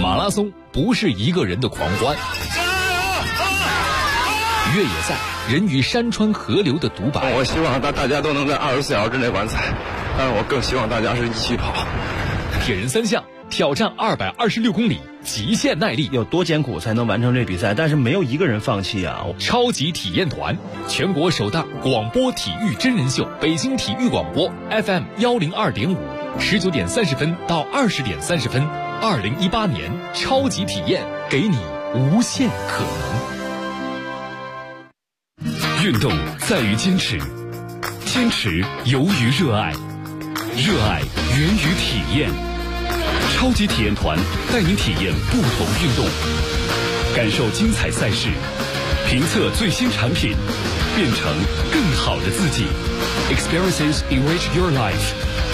马拉松不是一个人的狂欢，越野赛人与山川河流的独白。 我希望大家都能在24小时之内完赛，但是我更希望大家是一起跑。 铁人三项挑战226公里，极限耐力， 有多艰苦才能完成这比赛？但是没有一个人放弃啊！ 超级体验团，全国首档广播体育真人秀，北京体育广播 FM 102.5，19点30分到20点30分，2018年超级体验，给你无限可能。运动在于坚持，坚持由于热爱，热爱源于体验。超级体验团带您体验不同运动，感受精彩赛事，评测最新产品，变成更好的自己。Experiences enrich your life。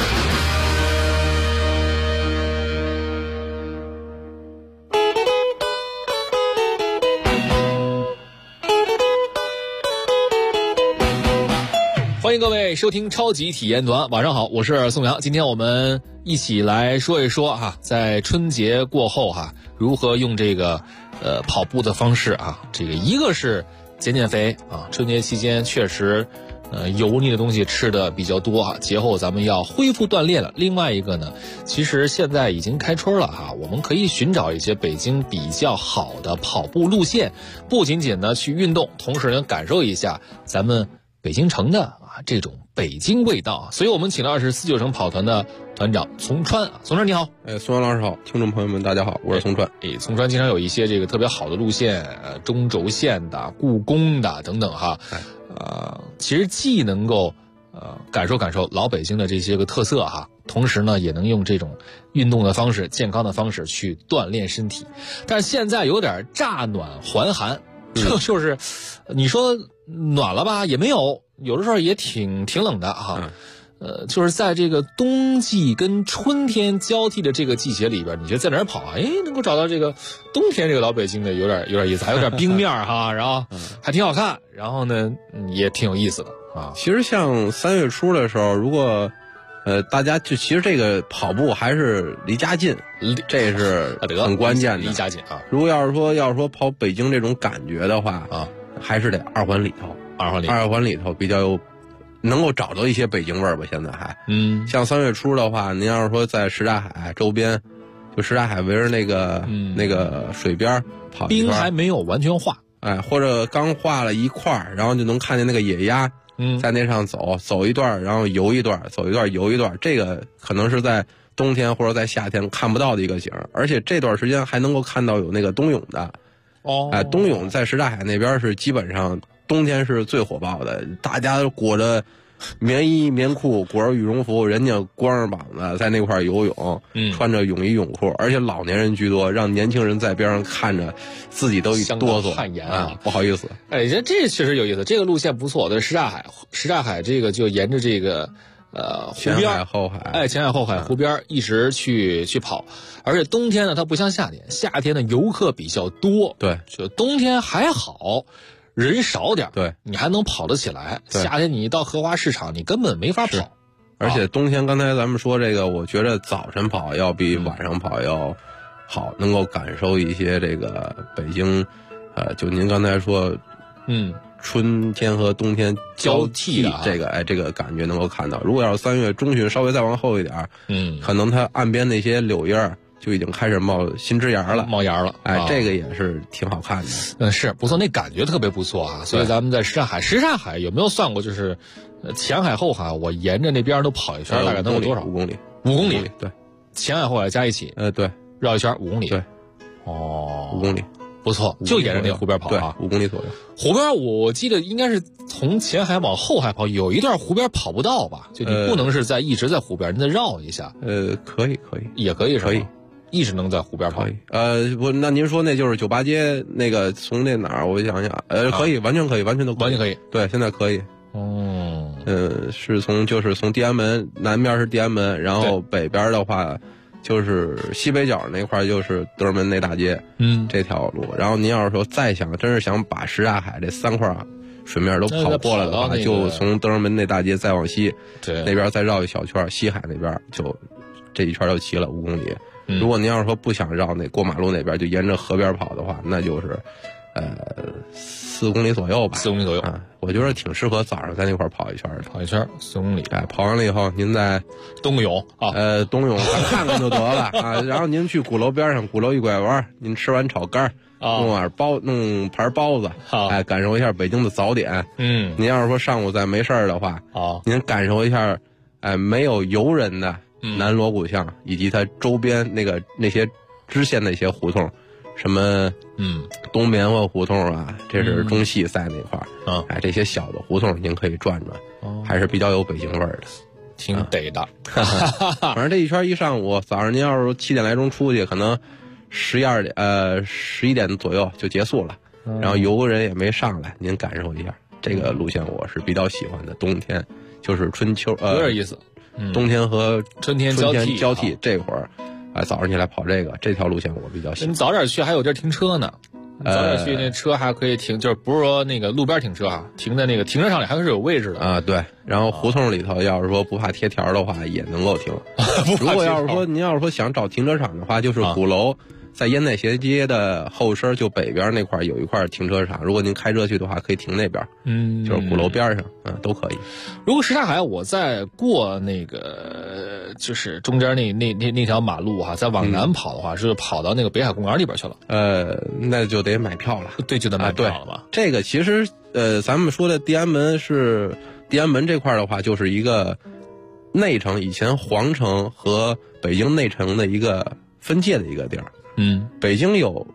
欢迎各位收听超级体验团，晚上好，我是宋阳。今天我们一起来说一说哈，在春节过后哈，如何用这个跑步的方式啊，这个一个是减肥啊，春节期间确实油腻的东西吃的比较多啊，节后咱们要恢复锻炼了。另外一个呢，其实现在已经开春了哈，我们可以寻找一些北京比较好的跑步路线，不仅仅呢去运动，同时呢感受一下咱们北京城的这种北京味道。所以我们请到的是49城跑团的团长丛川。丛川你好。 宋阳老师好，听众朋友们大家好，我是丛川。 丛川经常有一些这个特别好的路线，中轴线的、故宫的等等哈。其实既能够感受老北京的这些个特色哈，同时呢也能用这种运动的方式、健康的方式去锻炼身体。但是现在有点乍暖还寒，就是你说暖了吧也没有，有的时候也挺冷的哈。就是在这个冬季跟春天交替的这个季节里边，你觉得在哪儿跑啊？能够找到这个冬天这个老北京的有点意思，还有点冰面哈，然后还挺好看，然后呢也挺有意思的啊。 其实像3月初的时候，如果大家其实这个跑步还是离家近，这是很关键的。 离家近啊！ 如果要是说跑北京这种感觉的话啊，还是得二环里头，二环里头比较有。能够找到一些北京味儿吧，现在还像3月初的话，您要是说在什刹海周边，就什刹海围着那个水边跑一圈， 冰还没有完全化， 或者刚化了一块，然后就能看见那个野鸭，在那上走一段，然后游一段，走一段游一段，这个可能是在冬天或者在夏天看不到的一个景，而且这段时间还能够看到有那个冬泳的，冬泳在什刹海那边是基本上。冬天是最火爆的，大家裹着棉衣棉裤，裹着羽绒服，人家光着膀子在那块游泳，穿着泳衣泳裤，而且老年人居多，让年轻人在边上看着，自己都一哆嗦， 汗颜啊， 不好意思。 这确实有意思，这个路线不错。对，什刹海这个就沿着这个湖边前海后海， 前海后海湖边一直去跑，而且冬天呢它不像夏天，夏天呢游客比较多， 对， 就冬天还好。人少点， 对， 你还能跑得起来。夏天你一到荷花市场，你根本没法跑。 而且冬天，刚才咱们说这个，我觉得早晨跑要比晚上跑要好，能够感受一些这个北京，就您刚才说，春天和冬天交替的这个感觉能够看到。如果要是3月中旬稍微再往后一点，可能它岸边那些柳叶就已经开始冒新枝芽了，这个也是挺好看的。 是不错，那感觉特别不错啊。所以咱们在什刹海有没有算过，就是前海后海，我沿着那边都跑一圈，大概能有多少 ？5公里。 5公里， 对， 前海后海加一起， 对， 绕一圈5公里， 对 ，5 公里， 不错，就沿着那湖边跑啊 ，5公里左右。 湖边我记得应该是从前海往后海跑，有一段湖边跑不到吧？就你不能是一直在湖边，你得绕一下。 可以， 也可以是吧？ 可以。 一直能在湖边跑。 那您说那就是酒吧街那个从那哪儿？我想想，可以，完全可以，完全都可以， 完全可以。 对，现在可以。是从地安门南边是地安门，然后北边的话就是西北角那块就是德胜门内大街，这条路。然后您要是说再真是想把什刹海这3块水面都跑过来的话，就从德胜门内大街再往西，那边再绕一小圈，西海那边就这一圈就齐了5公里。 如果您要是说不想绕过马路那边，就沿着河边跑的话，那就是4公里左右吧。 4公里左右啊，我觉得挺适合早上在那块跑一圈的。 跑一圈4公里， 跑完了以后，您再冬泳啊， 冬泳看看就得了啊。然后您去鼓楼边上，鼓楼一拐弯，您吃完炒肝弄盘包子，感受一下北京的早点。您要是说上午再没事儿的话，您感受一下，没有游人的南锣鼓巷以及它周边那些支线的一些胡同。什么东棉花胡同啊，这是中西赛那块儿这些小的胡同您可以转转，还是比较有北京味儿的， 挺得的。 反正这一圈一上午，早上您要是7点来钟出去，可能11点左右就结束了，然后游人也没上来，您感受一下这个路线，我是比较喜欢的。冬天就是春秋有点意思， 冬天和春天交替这会儿。早上起来跑这条路线我比较喜欢。 你早点去还有地儿停车呢，早点去那车还可以停，就是不是说那个路边停车啊，停在那个停车场里还是有位置的啊。对，然后胡同里头要是说不怕贴条的话，也能够停。如果要是说您要是说想找停车场的话，就是鼓楼在烟袋斜街的后身就北边那块有一块停车场，如果您开车去的话，可以停那边。就是鼓楼边上都可以。 如果什刹海我在过那个就是中间那条马路再往南跑的话，是跑到那个北海公园里边去了。 那就得买票了。 对，就得买票了吧。 这个其实咱们说的地安门这块的话，就是一个内城，以前皇城和北京内城的一个分界的一个地儿。北京有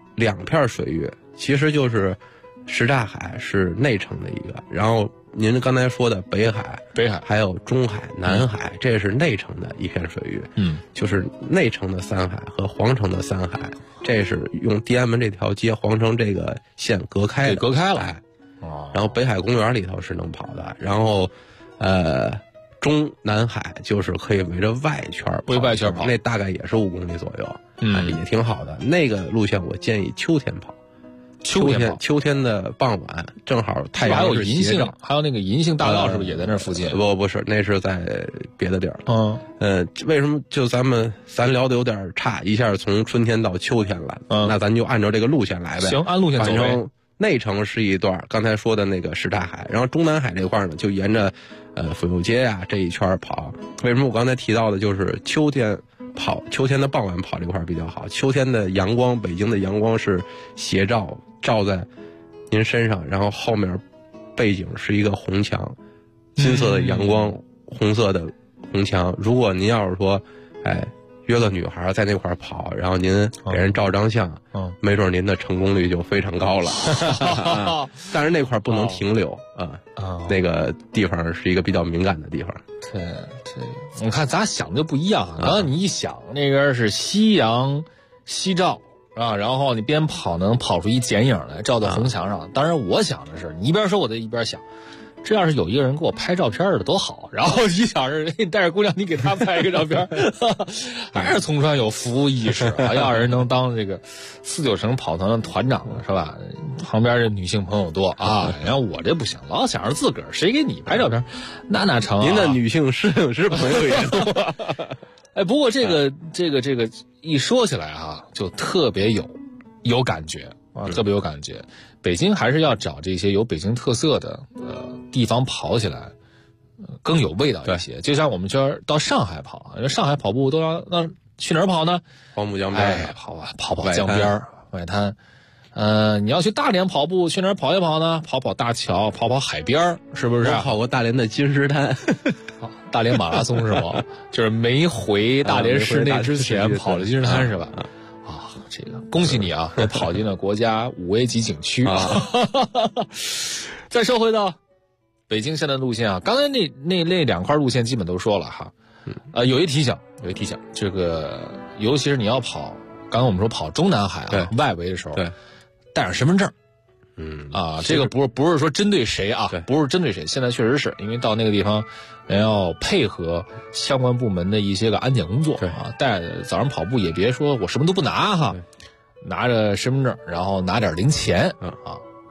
2片水域，其实就是什刹海是内城的一个，然后您刚才说的北海还有中海、南海，这是内城的一片水域。就是内城的3海和皇城的3海，这是用地安门这条街皇城这个线隔开的， 隔开了。 然后北海公园里头是能跑的，然后中南海就是可以围着外圈跑，那大概也是5公里左右，也挺好的。那个路线我建议秋天跑，秋天的傍晚正好太阳是斜照。 还有那个银杏大道是不是也在那附近？ 不是，那是在别的地儿。为什么就咱聊的有点差，一下从春天到秋天了？那咱就按照这个路线来呗。 行，按路线走呗。 反正内城是一段，刚才说的那个什刹海，然后中南海这块呢，就沿着府右街这一圈跑。为什么我刚才提到的就是秋天的傍晚跑这块比较好？秋天的阳光，北京的阳光是斜照在您身上，然后后面背景是一个红墙，金色的阳光，红色的红墙。如果您要是说约个女孩在那块跑，然后您给人照张相，没准您的成功率就非常高了。但是那块不能停留那个地方是一个比较敏感的地方。 对，你看咱想的就不一样啊。然后你一想，那边是夕阳夕照然后你边跑能跑出一剪影来，照到红墙上。当然，我想的是，你一边说我就一边想。这要是有一个人给我拍照片的多好，然后一想是你带着姑娘，你给她拍一个照片，还是从川有服务意识啊！要是能当这个49城跑团的团长是吧？旁边这女性朋友多然后我这不行，老想着自个儿，谁给你拍照片？那哪成？ 您的女性摄影师朋友也多。 不过这个一说起来就特别有感觉特别有感觉。北京还是要找这些有北京特色的地方跑起来更有味道一些。就像我们到上海跑，因为上海跑步都要去哪儿跑呢？ 黄浦江边跑江边外滩。你要去大连跑步，去哪儿跑一跑呢？跑大桥，跑海边，是不是？ 我跑过大连的金石滩， 大连马拉松是吗？就是没回大连市内之前跑的金石滩是吧？这个恭喜你也跑进了国家5A级景区再说回到北京现在路线刚才那2块路线基本都说了有一提醒，这个尤其是你要跑，刚刚我们说跑中南海外围的时候，带上身份证。这个不是说针对谁不是针对谁，现在确实是因为到那个地方人要配合相关部门的一些个安检工作早上跑步也别说我什么都不拿拿着身份证，然后拿点零钱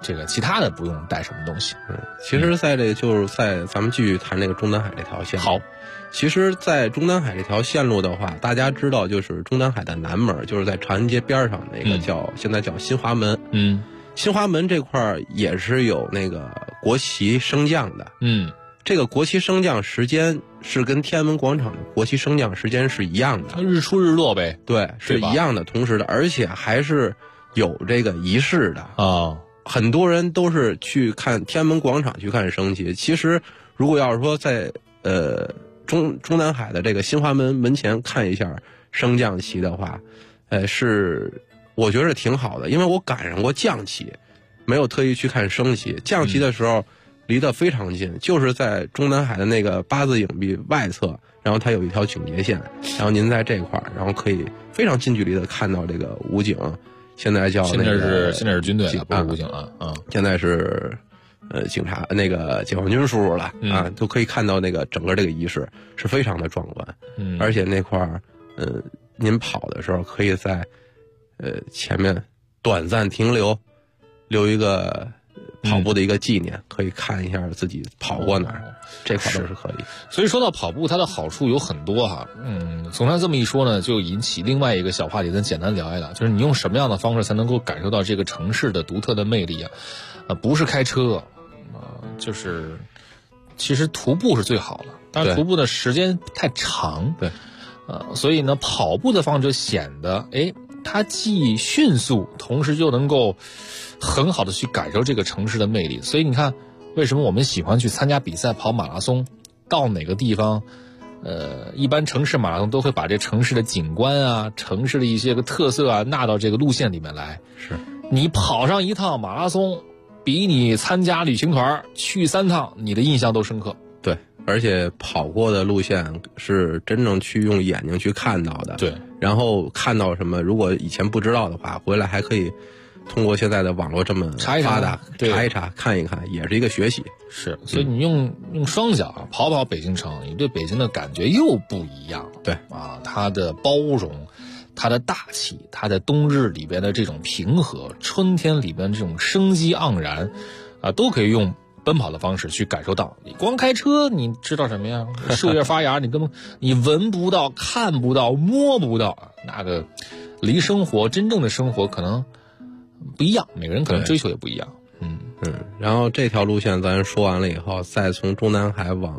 这个其他的不用带什么东西。 其实在这就是在咱们继续谈这个中南海这条线。 好， 其实在中南海这条线路的话，大家知道就是中南海的南门，就是在长安街边上那个现在叫新华门。新华门这块也是有那个国旗升降的。这个国旗升降时间是跟天安门广场的国旗升降时间是一样的， 日出日落呗。 对，是一样的，同时的，而且还是有这个仪式的啊。很多人都是去看天安门广场去看升旗。其实，如果要是说在中南海的这个新华门门前看一下升降旗的话，是我觉得挺好的，因为我赶上过降旗，没有特意去看升旗。降旗的时候离得非常近，就是在中南海的那个8字影壁外侧，然后它有一条警戒线，然后您在这块儿，然后可以非常近距离的看到这个武警。现在是军队了，不是武警了啊！ 现在是警察那个解放军叔叔了啊，都可以看到那个整个这个仪式是非常的壮观。而且那块儿您跑的时候可以在前面短暂停留一个跑步的一个纪念，可以看一下自己跑过哪儿，这块都是可以。 所以说到跑步，它的好处有很多哈。总上这么一说呢，就引起另外一个小话题，咱简单聊一聊，就是你用什么样的方式才能够感受到这个城市的独特的魅力啊？不是开车就是其实徒步是最好的，但是徒步的时间太长， 对， 所以呢，跑步的方式显得它既迅速，同时又能够很好的去感受这个城市的魅力。所以你看，为什么我们喜欢去参加比赛跑马拉松？到哪个地方，一般城市马拉松都会把这城市的景观啊、城市的一些个特色啊纳到这个路线里面来。 是你跑上一趟马拉松，比你参加旅行团去3趟，你的印象都深刻。 对，而且跑过的路线是真正去用眼睛去看到的。 对， 然后看到什么，如果以前不知道的话，回来还可以通过现在的网络这么发达，查一查，看一看，也是一个学习。 是，所以你用双脚跑北京城，你对北京的感觉又不一样了。 对啊，它的包容，它的大气，它在冬日里边的这种平和，春天里边这种生机盎然，都可以用奔跑的方式去感受到。你光开车，你知道什么呀？树叶发芽，你闻不到、看不到、摸不到，那个离生活真正的生活可能不一样，每个人可能追求也不一样。 然后这条路线咱说完了以后，再从中南海往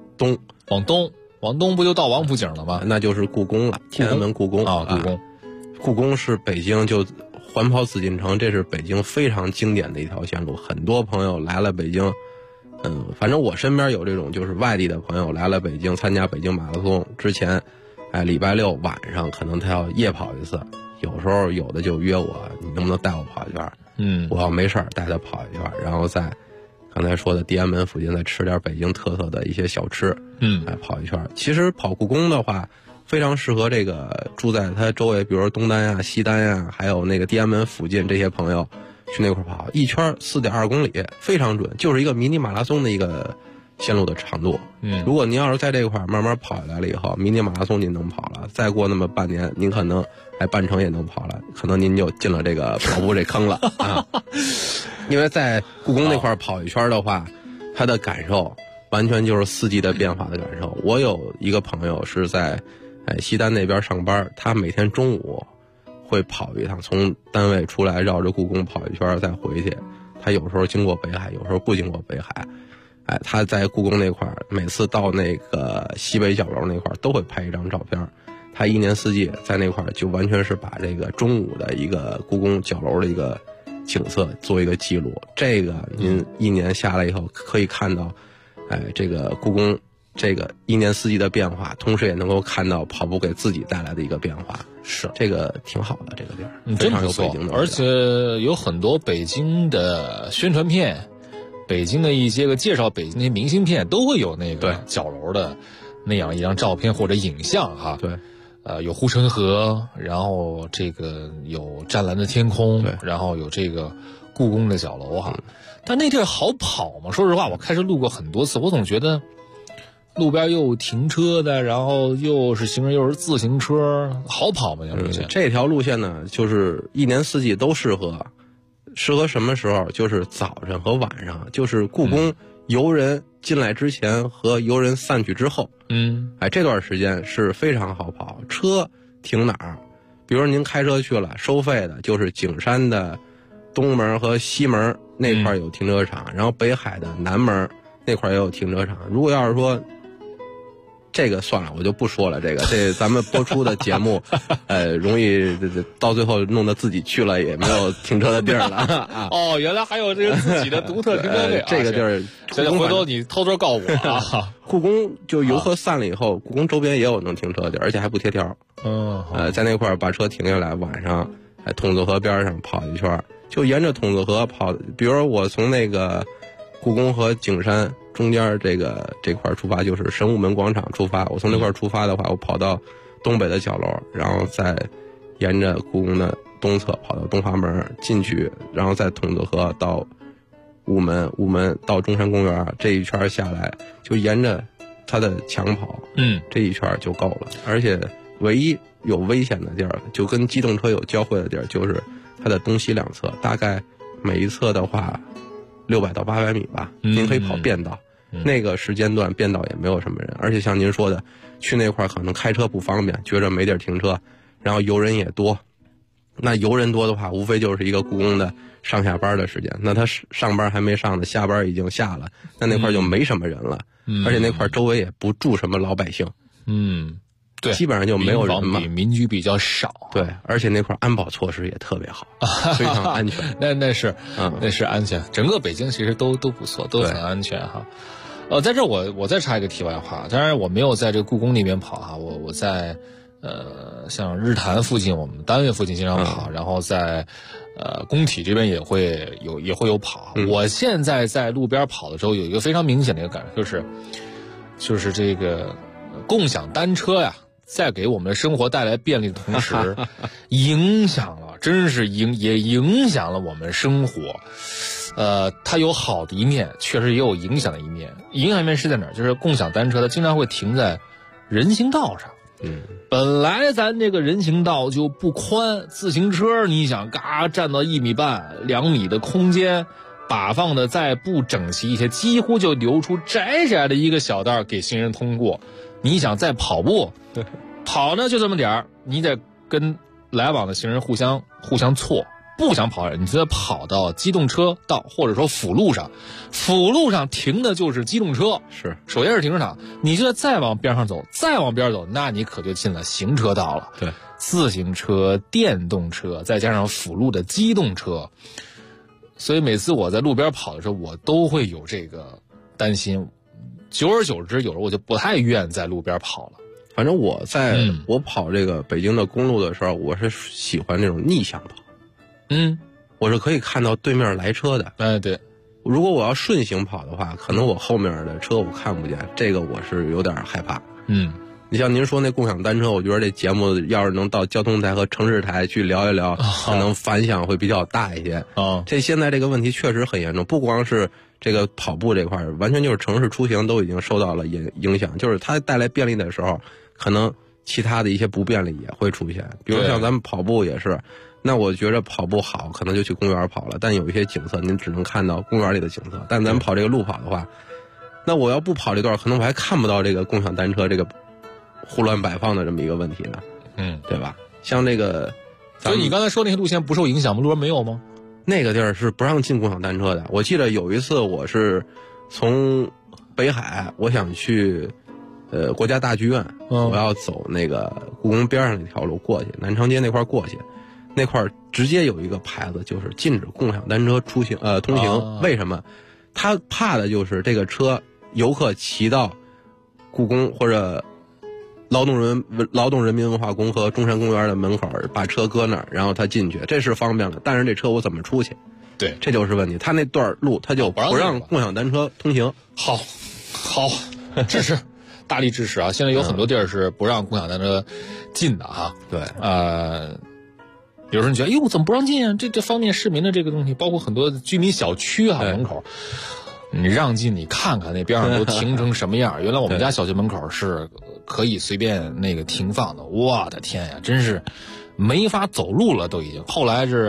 东不就到王府井了吗？ 那就是故宫了，天安门故宫啊， 故宫是北京就环跑紫禁城，这是北京非常经典的一条线路。很多朋友来了北京，反正我身边有这种就是外地的朋友来了北京参加北京马拉松之前，礼拜六晚上可能他要夜跑一次，有时候有的就约我，你能不能带我跑一圈？我要没事儿带他跑一圈，然后在刚才说的地安门附近再吃点北京特色的一些小吃，跑一圈。其实跑故宫的话，非常适合这个住在它周围，比如说东单呀、西单呀，还有那个地安门附近这些朋友去那块跑，一圈4.2公里，非常准，就是一个迷你马拉松的一个线路的长度。如果您要是在这块慢慢跑下来了以后，迷你马拉松您能跑了，再过那么半年，您可能半程也能跑了，可能您就进了这个跑步这坑了啊！因为在故宫那块跑一圈的话，他的感受完全就是4季的变化的感受。我有一个朋友是在西单那边上班，他每天中午会跑一趟，从单位出来绕着故宫跑一圈再回去。他有时候经过北海，有时候不经过北海。他在故宫那块每次到那个西北角楼那块都会拍一张照片。他一年4季在那块就完全是把这个中午的一个故宫角楼的一个景色做一个记录。这个您一年下来以后可以看到，这个故宫这个一年4季的变化，同时也能够看到跑步给自己带来的一个变化。 是， 这个挺好的，这个地儿非真不错，而且有很多北京的宣传片，北京的一些个介绍北京的明信片都会有那个角楼的那样一张照片或者影像哈。 对。 有护城河，然后这个有湛蓝的天空，然后有这个故宫的角楼哈。但那地儿好跑吗？说实话，我开车路过很多次，我总觉得路边又停车的，然后又是行人又是自行车，好跑吗？这条路线？ 这条路线呢，就是一年4季都适合适合什么时候？就是早晨和晚上，就是故宫游人进来之前和游人散去之后。这段时间是非常好跑。车停哪儿？比如说您开车去了，收费的就是景山的东门和西门那块有停车场，然后北海的南门那块也有停车场。如果要是说这个算了，我就不说了。这咱们播出的节目，容易到最后弄得自己去了也没有停车的地儿了。 哦，原来还有这个自己的独特停车位。 这个地儿， 现在回头你偷偷告我啊！ 故宫就游客散了以后，故宫周边也有能停车的地儿，而且还不贴条。在那块儿把车停下来，晚上筒子河边上跑一圈，就沿着筒子河跑。比如说我从那个故宫和景山中间这块出发，就是神武门广场出发。我从那块出发的话，我跑到东北的角楼，然后再沿着故宫的东侧跑到东华门进去，然后再筒子河到午门到中山公园，这一圈下来就沿着它的墙跑，这一圈就够了。而且唯一有危险的地儿，就跟机动车有交汇的地儿，就是它的东西两侧，大概每一侧的话600到800米吧。您可以跑便道，那个时间段便道也没有什么人，而且像您说的，去那块可能开车不方便，觉着没地儿停车，然后游人也多。那游人多的话，无非就是一个故宫的上下班的时间。那他上班还没上呢，下班已经下了，那块就没什么人了。而且那块周围也不住什么老百姓。 对， 基本上就没有人嘛， 民居比较少。 对，而且那块安保措施也特别好，非常安全。 那是安全，整个北京其实都不错，都很安全哈。在这我再插一个题外话，当然我没有在这个故宫那边跑哈，我在像日坛附近，我们单位附近经常跑，然后在工体这边也会有跑。我现在在路边跑的时候，有一个非常明显的一个感受，就是这个共享单车呀，在给我们的生活带来便利的同时，影响了，真是也影响了我们生活。它有好的一面，确实也有影响的一面。影响一面是在哪儿？就是共享单车它经常会停在人行道上。本来咱这个人行道就不宽，自行车你想嘎占到1米半、2米的空间，把放的再不整齐一些，几乎就留出窄窄的一个小道给行人通过。你想再跑步，跑呢就这么点儿，你得跟来往的行人互相错。不想跑，你就得跑到机动车道或者说辅路上，辅路上停的就是机动车， 是首先是停车场，你就再往边上走，再往边走，那你可就进了行车道了。 对， 自行车、电动车，再加上辅路的机动车，所以每次我在路边跑的时候，我都会有这个担心。久而久之，有时候我就不太愿在路边跑了。 反正我跑这个北京的公路的时候，我是喜欢那种逆向跑。我是可以看到对面来车的。 对。 如果我要顺行跑的话，可能我后面的车我看不见，这个我是有点害怕。你像您说那共享单车，我觉得这节目要是能到交通台和城市台去聊一聊，可能反响会比较大一些。这现在这个问题确实很严重，不光是这个跑步这块，完全就是城市出行都已经受到了影响。就是它带来便利的时候，可能其他的一些不便利也会出现。比如像咱们跑步也是。那我觉着跑步好，可能就去公园跑了，但有一些景色您只能看到公园里的景色。但咱们跑这个路跑的话，那我要不跑这段，可能我还看不到这个共享单车这个胡乱摆放的这么一个问题呢。对吧？像这个， 所以你刚才说那些路线不受影响吗？路边没有吗？ 那个地儿是不让进共享单车的。我记得有一次我是从北海，我想去国家大剧院，我要走那个故宫边上那条路过去，南长街那块过去。那块直接有一个牌子，就是禁止共享单车通行。为什么？他怕的就是这个车游客骑到故宫或者劳动人民文化宫和中山公园的门口，把车搁那儿，然后他进去，这是方便了。但是这车我怎么出去？ 对， 这就是问题。他那段路他就不让共享单车通行。 好，支持，大力支持啊！现在有很多地儿是不让共享单车进的哈。 对， 有人觉得，怎么不让进啊？这方便市民的这个东西，包括很多居民小区门口，你让进，你看看那边上都停成什么样。原来我们家小区门口是可以随便停放的，我的天呀，真是没法走路了都已经。后来是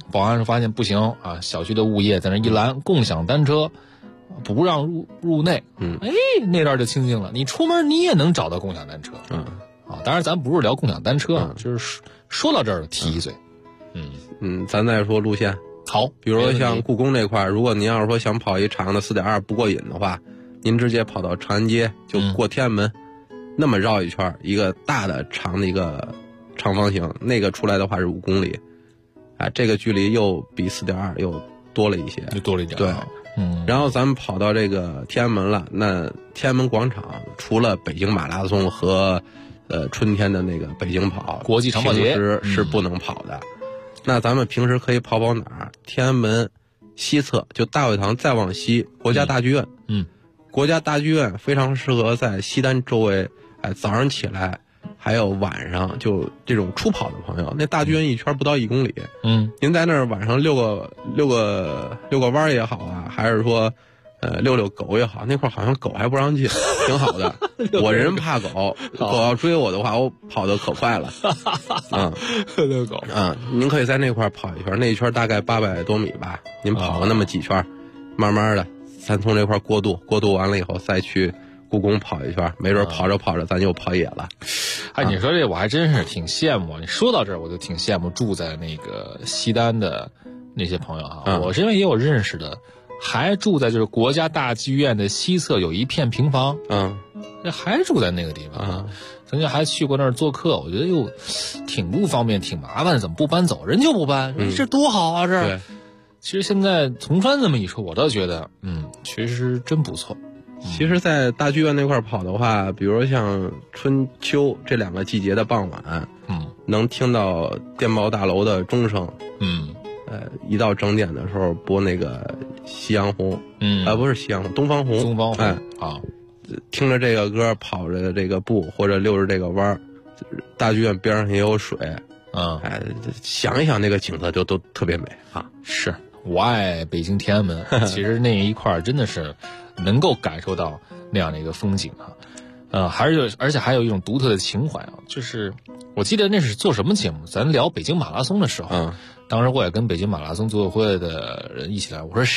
保安发现不行啊，小区的物业在那一拦，共享单车不让入内。那段就清静了。你出门你也能找到共享单车。当然咱不是聊共享单车，就是说到这儿提一嘴。 咱再说路线。 好， 比如说像故宫这块，如果您要是说想跑一长的4.2不过瘾的话，您直接跑到长安街就过天安门，那么绕一圈，一个大的长的一个长方形，那个出来的话是5公里，这个距离又比4.2又多了一些， 又多了一点。 对，然后咱们跑到这个天安门了，那天安门广场除了北京马拉松和春天的那个北京跑国际长跑节是不能跑的。那咱们平时可以跑哪儿？天安门西侧就大会堂再往西，国家大剧院。国家大剧院非常适合在西单周围，早上起来还有晚上就这种初跑的朋友，那大剧院一圈不到1公里。您在那儿晚上遛个弯也好啊，还是说遛遛狗也好，那块好像狗还不让进，挺好的。我人怕狗，狗要追我的话，我跑得可快了。 遛狗您可以在那块跑一圈，那一圈大概800多米吧，您跑个那么几圈，慢慢的咱从这块过渡完了以后再去故宫跑一圈，没准跑着跑着咱就跑野了。 你说这我还真是挺羡慕。你说到这儿我就挺羡慕住在那个西单的那些朋友啊。我身边也有认识的还住在就是国家大剧院的西侧有一片平房，还住在那个地方。曾经还去过那儿做客，我觉得又挺不方便挺麻烦，怎么不搬走？人就不搬，这多好啊！这其实现在从川这么一说，我倒觉得确实真不错。 其实在大剧院那块跑的话，比如像春秋这2个季节的傍晚，能听到电报大楼的钟声，一到整点的时候播那个夕阳红，不是夕阳红，东方红，听着这个歌，跑着这个步或者溜着这个弯，大剧院边上也有水，想一想那个景色就都特别美啊。 是我爱北京天安门，其实那一块真的是能够感受到那样的一个风景而且还有一种独特的情怀就是我记得那是做什么节目，咱聊北京马拉松的时候，当时我也跟北京马拉松组委会的人一起来，我说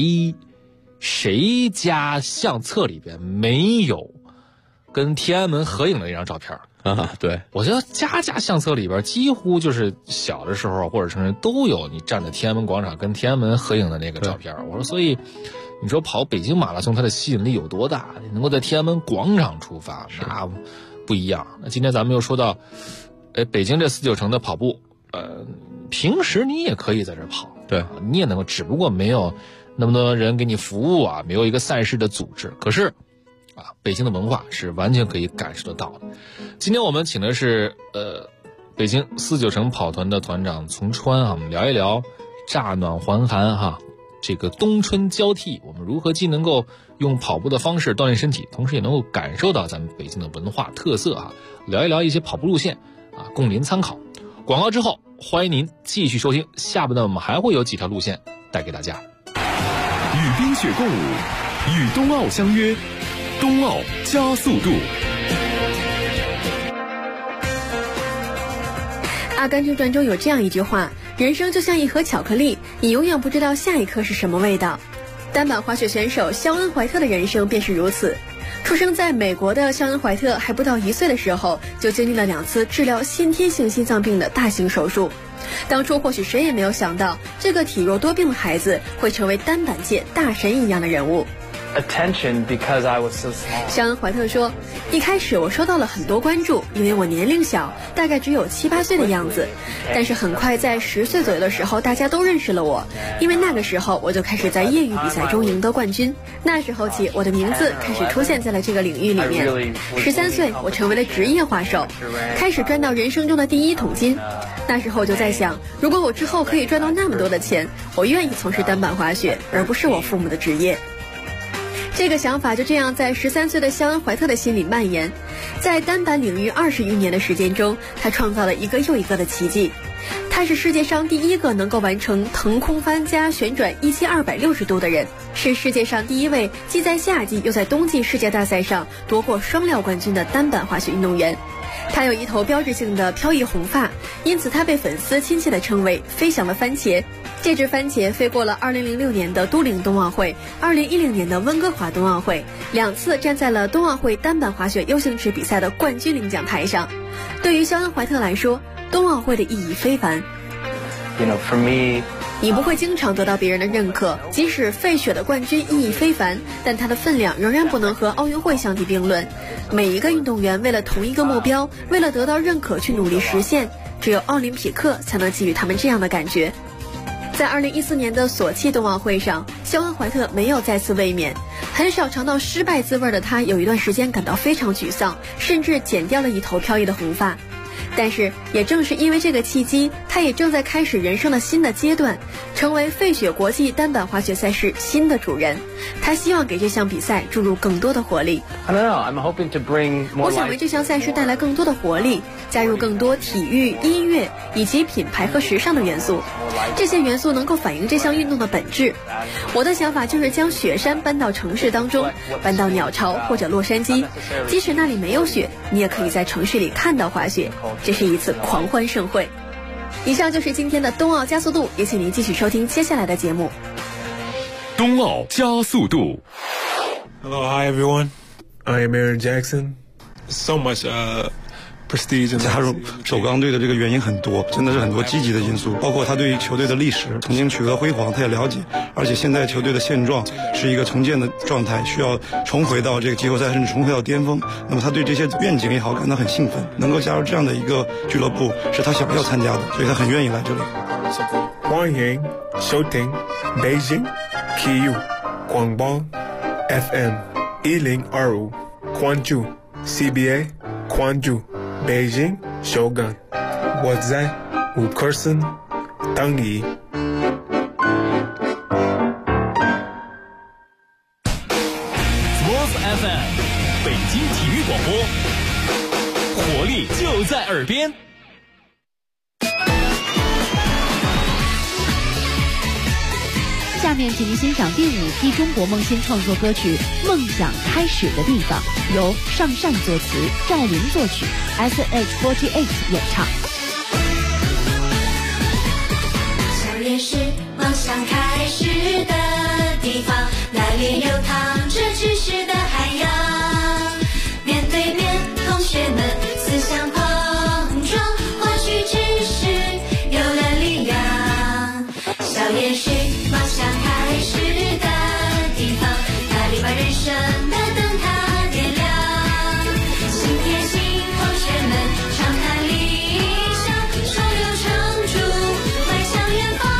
谁家相册里边没有跟天安门合影的一张照片对， 我觉得家相册里边几乎就是小的时候或者成人都有你站在天安门广场跟天安门合影的那个照片。我说所以你说跑北京马拉松它的吸引力有多大，能够在天安门广场出发那不一样。那今天咱们又说到北京这4-9城的跑步，平时你也可以在这跑， 对， 你也能够，只不过没有那么多人给你服务没有一个赛事的组织。可是北京的文化是完全可以感受得到的。今天我们请的是北京4-9城跑团的团长从川我们聊一聊乍暖还寒这个冬春交替，我们如何既能够用跑步的方式锻炼身体，同时也能够感受到咱们北京的文化特色聊一聊一些跑步路线供您参考。广告之后，欢迎您继续收听，下半段我们还会有几条路线带给大家。 与冰雪共舞，与冬奥相约，冬奥加速度。 阿甘正传中有这样一句话，人生就像一盒巧克力，你永远不知道下一颗是什么味道。单板滑雪选手肖恩·怀特的人生便是如此。出生在美国的肖恩·怀特还不到1岁的时候，就经历了2次治疗先天性心脏病的大型手术。当初或许谁也没有想到，这个体弱多病的孩子会成为单板界大神一样的人物。肖恩·怀特说，一开始我收到了很多关注，因为我年龄小，大概只有7、8岁的样子。但是很快在10岁左右的时候，大家都认识了我，因为那个时候我就开始在业余比赛中赢得冠军。那时候起，我的名字开始出现在了这个领域里面。13岁，我成为了职业滑手，开始赚到人生中的第1桶金。那时候就在想，如果我之后可以赚到那么多的钱，我愿意从事单板滑雪，而不是我父母的职业。这个想法就这样在13岁的肖恩·怀特的心里蔓延。在单板领域20余年的时间中，他创造了一个又一个的奇迹。他是世界上第1个能够完成腾空翻加旋转17260度的人，是世界上第1位既在夏季又在冬季世界大赛上夺过双料冠军的单板滑雪运动员。 他有一头标志性的飘逸红发，因此他被粉丝亲切地称为飞翔的番茄。这只番茄飞过了2006年的都灵冬奥会、2010年的温哥华冬奥会，2次站在了冬奥会单板滑雪 U 型池比赛的冠军领奖台上。对于肖恩·怀特来说，冬奥会的意义非凡。 For me， 你不会经常得到别人的认可，即使费雪的冠军意义非凡，但它的分量仍然不能和奥运会相提并论。每一个运动员为了同一个目标，为了得到认可去努力实现，只有奥林匹克才能给予他们这样的感觉。在2014年的索契冬奥会上，肖恩·怀特没有再次卫冕，很少尝到失败滋味的他有一段时间感到非常沮丧，甚至剪掉了一头飘逸的红发。但是也正是因为这个契机，他也正在开始人生的新的阶段，成为费雪国际单板滑雪赛事新的主人。他希望给这项比赛注入更多的活力。我想为这项赛事带来更多的活力，加入更多体育、音乐以及品牌和时尚的元素。这些元素能够反映这项运动的本质。我的想法就是将雪山搬到城市当中，搬到鸟巢或者洛杉矶，即使那里没有雪，你也可以在城市里看到滑雪。这是一次狂欢盛会。以上就是今天的冬奥加速度，也请您继续收听接下来的节目。 冬奥加速度。 Hello, hi everyone. I am Aaron Jackson. So much prestige. 加入首钢队的这个原因很多，真的是很多积极的因素，包括他对于球队的历史曾经取得辉煌，他也了解，而且现在球队的现状是一个重建的状态，需要重回到这个季后赛，甚至重回到巅峰。那么他对这些愿景也好感到很兴奋，能够加入这样的一个俱乐部是他想要参加的，所以他很愿意来这里。 欢迎收听北京 KU 广播 FM 1025，关注 CBA， 关注北京首钢，我在五棵松等你。 Sports FM 北京体育广播，活力就在耳边。 下面请您欣赏第5批中国梦新创作歌曲《梦想开始的地方》，由上善作词，赵琳作曲 ，SH48 演唱。 校园是梦想开始的地方，那里流淌着知识的海洋，面对面同学们思想碰撞，或许知识有了力量。校园是梦想开始的地方，那里把人生的灯塔点亮。新天新同学们畅谈理想，手有成竹迈向远方。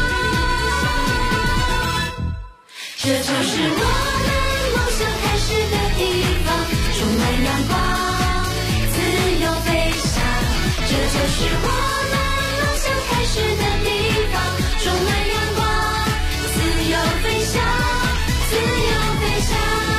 这就是我们梦想开始的地方，充满阳光，自由飞翔。这就是我们梦想开始的地方，充满阳光，自由飞翔，自由飞翔。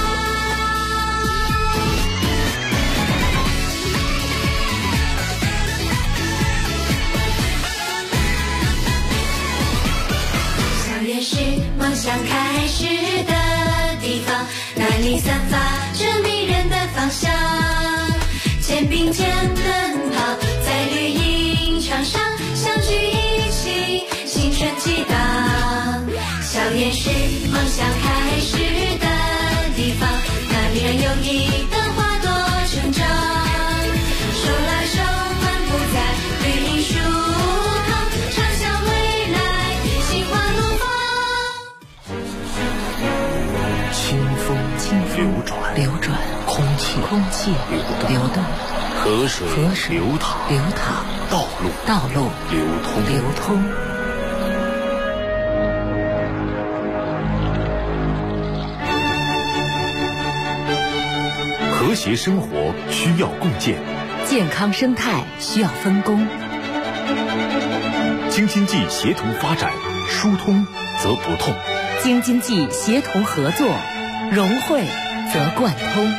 校园是梦想开始的地方，那里散发着迷人的芳香。肩并肩奔跑在绿茵场上，相聚一起，青春激荡。校园是梦想开始的地方，那里让友谊的花朵成长。手拉手漫步在绿荫树旁，畅想未来心花怒放。 清风流转，空气流动，河水流淌，道路流通。和谐生活需要共建， 健康生态需要分工。 京津冀协同发展，疏通则不痛； 京津冀协同合作，融汇则贯通。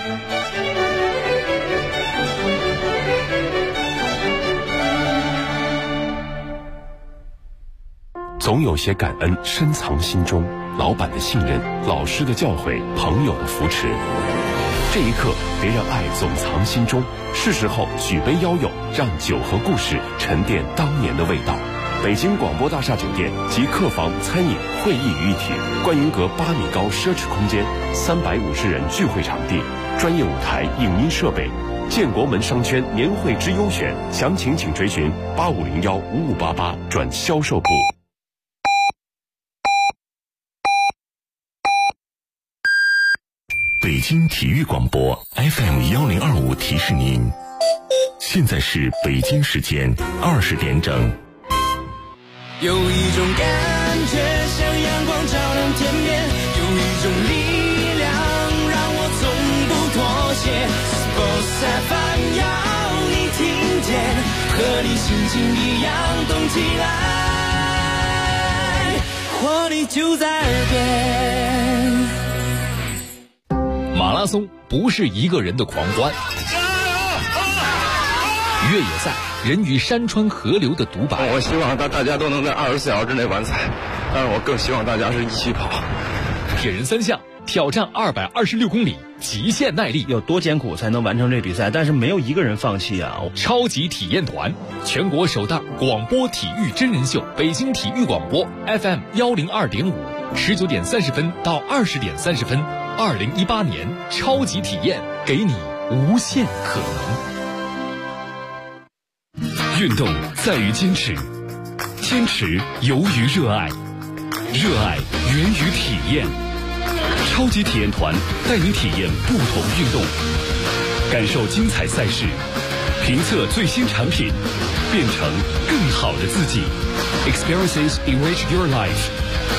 总有些感恩深藏心中，老板的信任，老师的教诲，朋友的扶持。 这一刻，别让爱总藏心中，是时候举杯邀友，让酒和故事沉淀当年的味道。北京广播大厦酒店集客房、餐饮、会议于一体，观云阁8米高奢侈空间，350人聚会场地，专业舞台、影音设备。建国门商圈年会之优选，详情请垂询85015588转销售部。 北京体育广播 FM1025提示您，现在是北京时间20点整。 有一种感觉像阳光照亮天边，有一种力量让我从不妥协。Sports FM 要你听见，和你心情一样动起来，活力就在耳边。 马拉松不是一个人的狂欢，越野赛人与山川河流的独白。 我希望大家都能在24小时之内完赛，但是我更希望大家是一起跑。 铁人3项挑战226公里，极限耐力， 有多艰苦才能完成这比赛？但是没有一个人放弃啊！ 超级体验团，全国首档广播体育真人秀，北京体育广播 FM102.5，19点30分到20点30分，2018年超级体验，给你无限可能。 运动在于坚持，坚持由于热爱，热爱源于体验。超级体验团带您体验不同运动，感受精彩赛事，评测最新产品，变成更好的自己。Experiences enrich your life。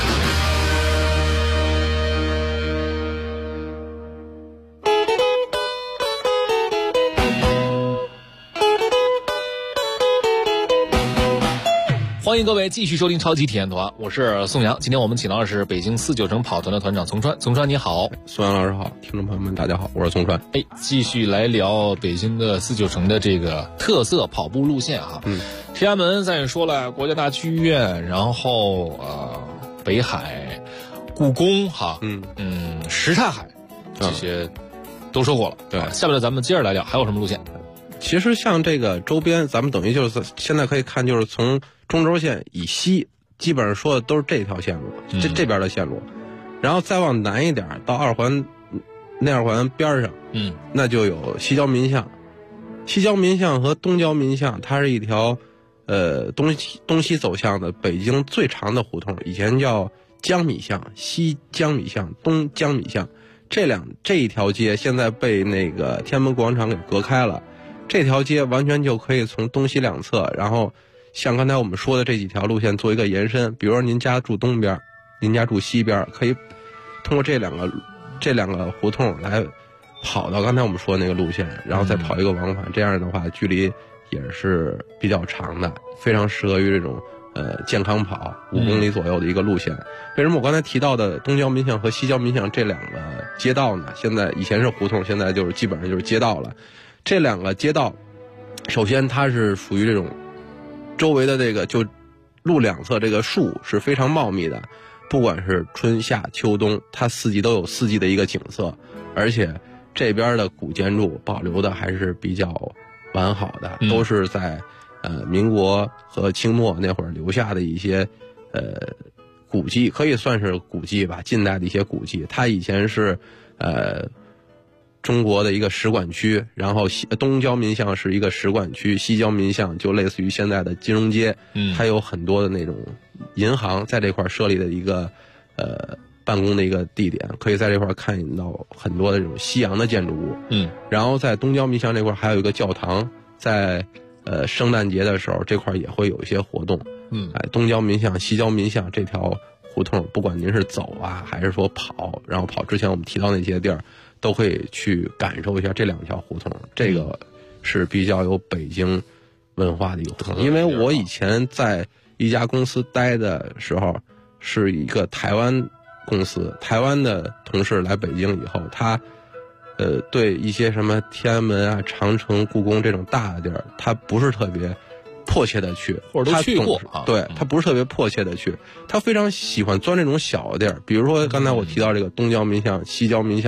欢迎各位继续收听超级体验团，我是宋阳。今天我们请到的是北京4-9城跑团的团长丛川。丛川你好。 宋阳老师好，听众朋友们大家好，我是丛川。 继续来聊北京的4-9城的这个特色跑步路线啊。天安门咱也说了，国家大剧院，然后北海、故宫哈，什刹海这些都说过了。对，下面呢咱们接着来聊还有什么路线。 其实像这个周边，咱们等于就是现在可以看，就是从中轴线以西，基本上说的都是这条线路，这边的线路，然后再往南一点到内二环边上，那就有西郊民巷。西郊民巷和东郊民巷，它是一条东西走向的北京最长的胡同，以前叫江米巷、西江米巷、东江米巷。这一条街现在被那个天安门广场给隔开了。这条街完全就可以从东西两侧，然后像刚才我们说的这几条路线做一个延伸。比如说您家住东边，您家住西边，可以通过这两个胡同来跑到刚才我们说的那个路线，然后再跑一个往返。这样的话距离也是比较长的，非常适合于这种健康跑5公里左右的一个路线。为什么我刚才提到的东郊民巷和西郊民巷这两个街道呢？现在以前是胡同，现在就是基本上就是街道了。这两个街道，首先它是属于这种周围的这个就路两侧这个树是非常茂密的，不管是春夏秋冬，它四季都有四季的一个景色，而且这边的古建筑保留的还是比较完好的，都是在民国和清末那会儿留下的一些古迹，可以算是古迹吧，近代的一些古迹。它以前是中国的一个使馆区，然后东郊民巷是一个使馆区，西郊民巷就类似于现在的金融街，它有很多的那种银行在这块设立的一个办公的一个地点，可以在这块看到很多的这种西洋的建筑物。然后在东郊民巷这块还有一个教堂，在圣诞节的时候这块也会有一些活动。东郊民巷、西郊民巷这条胡同，不管您是走啊还是说跑，然后跑之前我们提到那些地儿，都可以去感受一下这两条胡同。这个是比较有北京文化的一个胡同。因为我以前在一家公司待的时候，是一个台湾公司，台湾的同事来北京以后，他对一些什么天安门啊、长城、故宫这种大的地儿，他不是特别迫切的去， 或者都去过啊。 对，他不是特别迫切的去，他非常喜欢钻这种小的地儿。比如说刚才我提到这个东郊民巷、西郊民巷，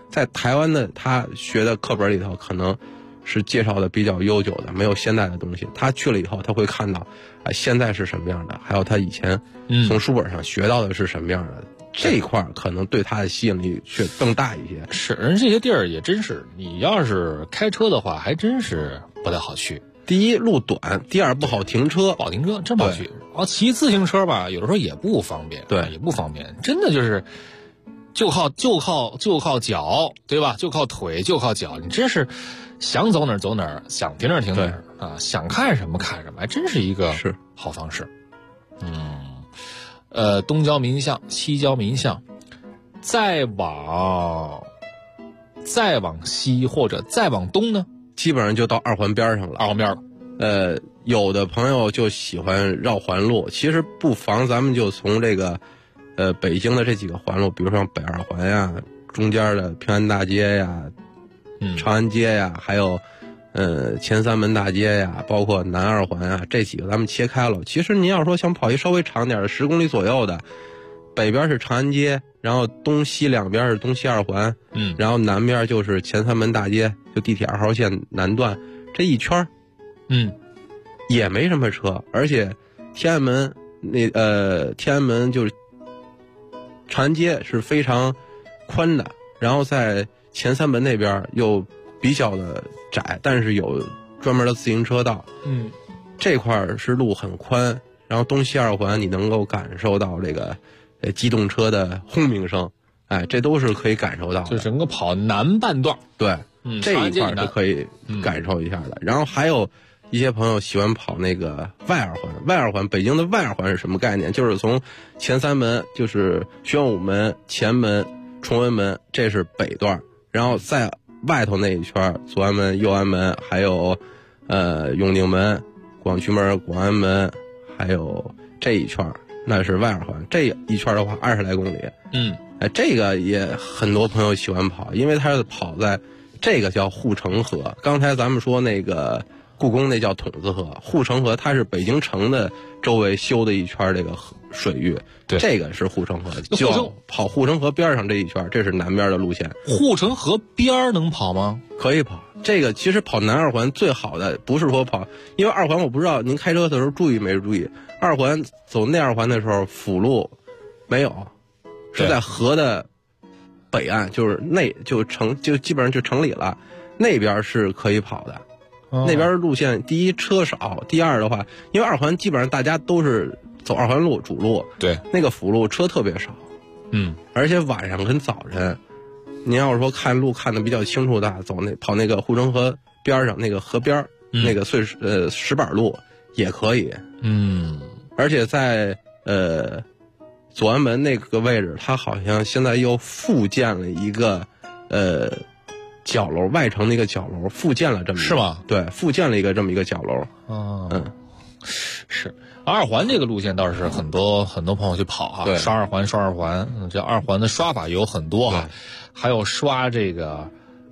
在台湾的他学的课本里头可能是介绍的比较悠久的，没有现代的东西。他去了以后，他会看到现在是什么样的，还有他以前从书本上学到的是什么样的。这一块可能对他的吸引力却更大一些。 是，人这些地儿也真是，你要是开车的话，还真是不太好去。 第一，路短；第二，不好停车， 不好停车，真不好去。然后骑自行车吧，有的时候也不方便， 对， 也不方便。真的就是就靠脚，对吧？就靠腿，就靠脚。你真是想走哪儿走哪儿，想停哪儿停哪儿啊，想看什么看什么，还真是一个好方式。东交民巷，西交民巷，再往西或者再往东呢， 基本上就到二环边上了。 二环边了。 有的朋友就喜欢绕环路，其实不妨咱们就从这个北京的这几个环路，比如说像北二环呀、中间的平安大街呀、长安街呀，还有前三门大街呀，包括南二环啊，这几个咱们切开了。其实您要说想跑一稍微长点的10公里左右的，北边是长安街，然后东西两边是东西二环，然后南边就是前三门大街，就地铁2号线南段，这一圈也没什么车，而且天安门就是长安街是非常宽的，然后在前三门那边又比较的窄，但是有专门的自行车道。这块是路很宽，然后东西二环你能够感受到这个机动车的轰鸣声，这都是可以感受到的。 就整个跑南半段， 对，这一块是可以感受一下的。然后还有一些朋友喜欢跑那个外二环。外二环，北京的外二环是什么概念？就是从前三门，就是宣武门、前门、崇文门，这是北段，然后在外头那一圈，左安门、右安门，还有永定门、广渠门、广安门，还有这一圈，那是外二环。这一圈的话20来公里。这个也很多朋友喜欢跑，因为它是跑在这个叫护城河。刚才咱们说那个故宫那叫筒子河，护城河它是北京城的周围修的一圈这个水域， 对， 这个是护城河，就跑护城河边上这一圈，这是南边的路线。 护城河边能跑吗？ 可以跑。这个其实跑南二环最好的不是说跑，因为二环我不知道您开车的时候注意没注意，二环走内二环的时候辅路没有，是在河的北岸，就是就基本上就城里了，那边是可以跑的。那边路线第一车少，第二的话，因为二环基本上大家都是走二环路主路， 对， 那个辅路车特别少，而且晚上跟早晨，您要是说看路看得比较清楚的，跑那个护城河边上那个河边，那个石板路也可以，而且在左安门那个位置，它好像现在又复建了一个角楼，外城的一个角楼，复建了这么一个， 是吗？ 对，复建了一个这么一个角楼。 是二环这个路线倒是很多朋友去跑哈，刷二环，这二环的刷法有很多哈，还有刷这个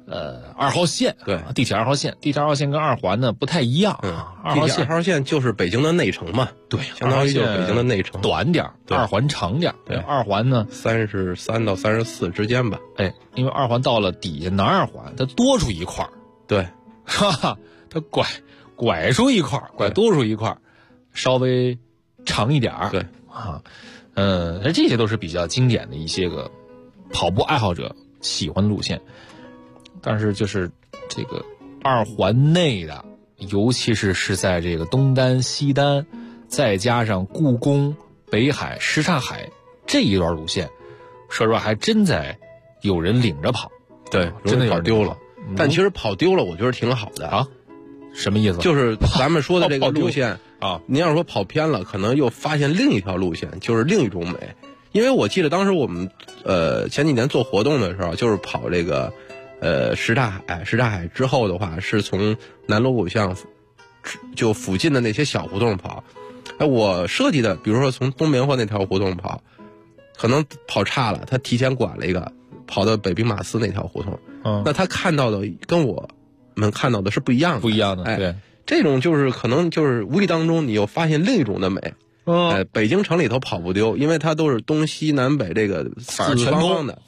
2号线，对，地铁2号线，地铁2号线跟二环呢不太一样啊。 2号线就是北京的内城嘛， 对， 相当于就是北京的内城， 短点，二环长点，对，二环呢 33到34之间吧。 因为二环到了底下南二环，它多出一块， 对， 哈哈，它拐出一块，拐多出一块，稍微长一点， 对啊，这些都是比较经典的一些个跑步爱好者喜欢的路线。但是就是这个二环内的，尤其是在这个东单、西单，再加上故宫、北海、什刹海这一段路线，说实话还真在有人领着跑， 对， 真的跑丢了。但其实跑丢了，我觉得挺好的啊。什么意思？ 就是咱们说的这个路线啊， 您要是说跑偏了，可能又发现另一条路线，就是另一种美。因为我记得当时我们前几年做活动的时候，就是跑这个什刹海之后的话，是从南锣鼓巷就附近的那些小胡同跑。我设计的，比如说从东棉花那条胡同跑，可能跑差了，他提前管了一个，跑到北兵马司那条胡同。那他看到的跟我们看到的是不一样的， 对， 这种就是可能就是无意当中你又发现另一种的美。北京城里头跑不丢，因为它都是东西南北这个四方方的，对，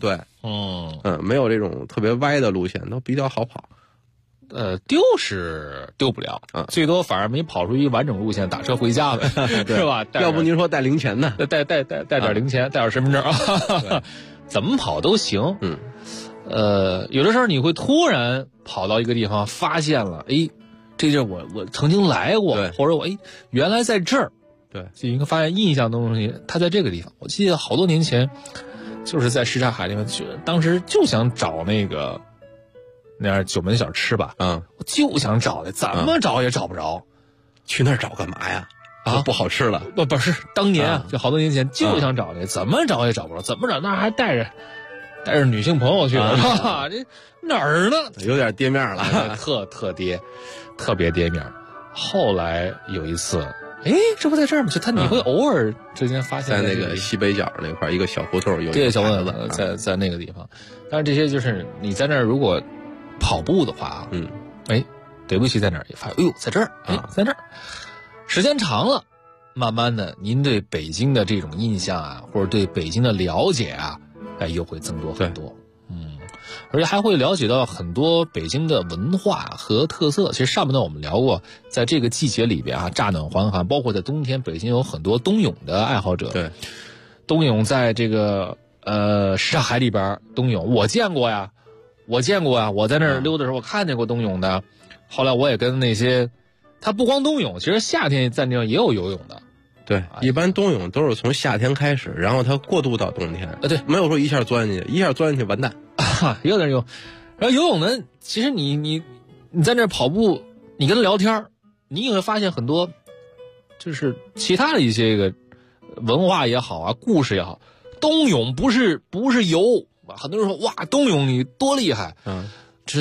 没有这种特别歪的路线，都比较好跑。 丢是丢不了啊，最多反而没跑出一完整路线，打车回家呗，是吧？ 要不您说带零钱呢？ 带点零钱，带点身份证啊，怎么跑都行。有的时候你会突然跑到一个地方，发现了，哎，这地儿我曾经来过，或者我原来在这儿， 对， 就一个发现印象的东西，它在这个地方。我记得好多年前，就是在什刹海那边，当时就想找那个。那样九门小吃吧，我就想找的，怎么找也找不着。 去那儿找干嘛呀？不好吃了？ 不是，当年就好多年前就想找那，怎么找也找不着，怎么找那还带着女性朋友去的，这哪儿呢？ 有点跌面了， 特别跌面。后来有一次，这不在这儿吗？就你会偶尔之间发现， 在那个西北角那块一个小胡同有一个小胡同，在那个地方。但是这些就是你在那儿如果跑步的话，对不起，在哪儿也发现，在这儿，在这儿。时间长了，慢慢的，您对北京的这种印象啊，或者对北京的了解啊，又会增多很多。而且还会了解到很多北京的文化和特色。其实上面呢我们聊过，在这个季节里边乍暖还寒，包括在冬天，北京有很多冬泳的爱好者。 对， 冬泳在这个什刹海里边冬泳，我见过呀。我在那儿溜的时候，我看见过冬泳的。后来我也跟那些，他不光冬泳，其实夏天在那地方也有游泳的。 对，一般冬泳都是从夏天开始，然后它过渡到冬天。 对， 没有说一下钻进去完蛋。 有点游，然后游泳呢，其实你在那儿跑步，你跟他聊天，你也会发现很多，就是其他的一些个文化也好啊，故事也好。冬泳不是游。很多人说哇，冬泳你多厉害，这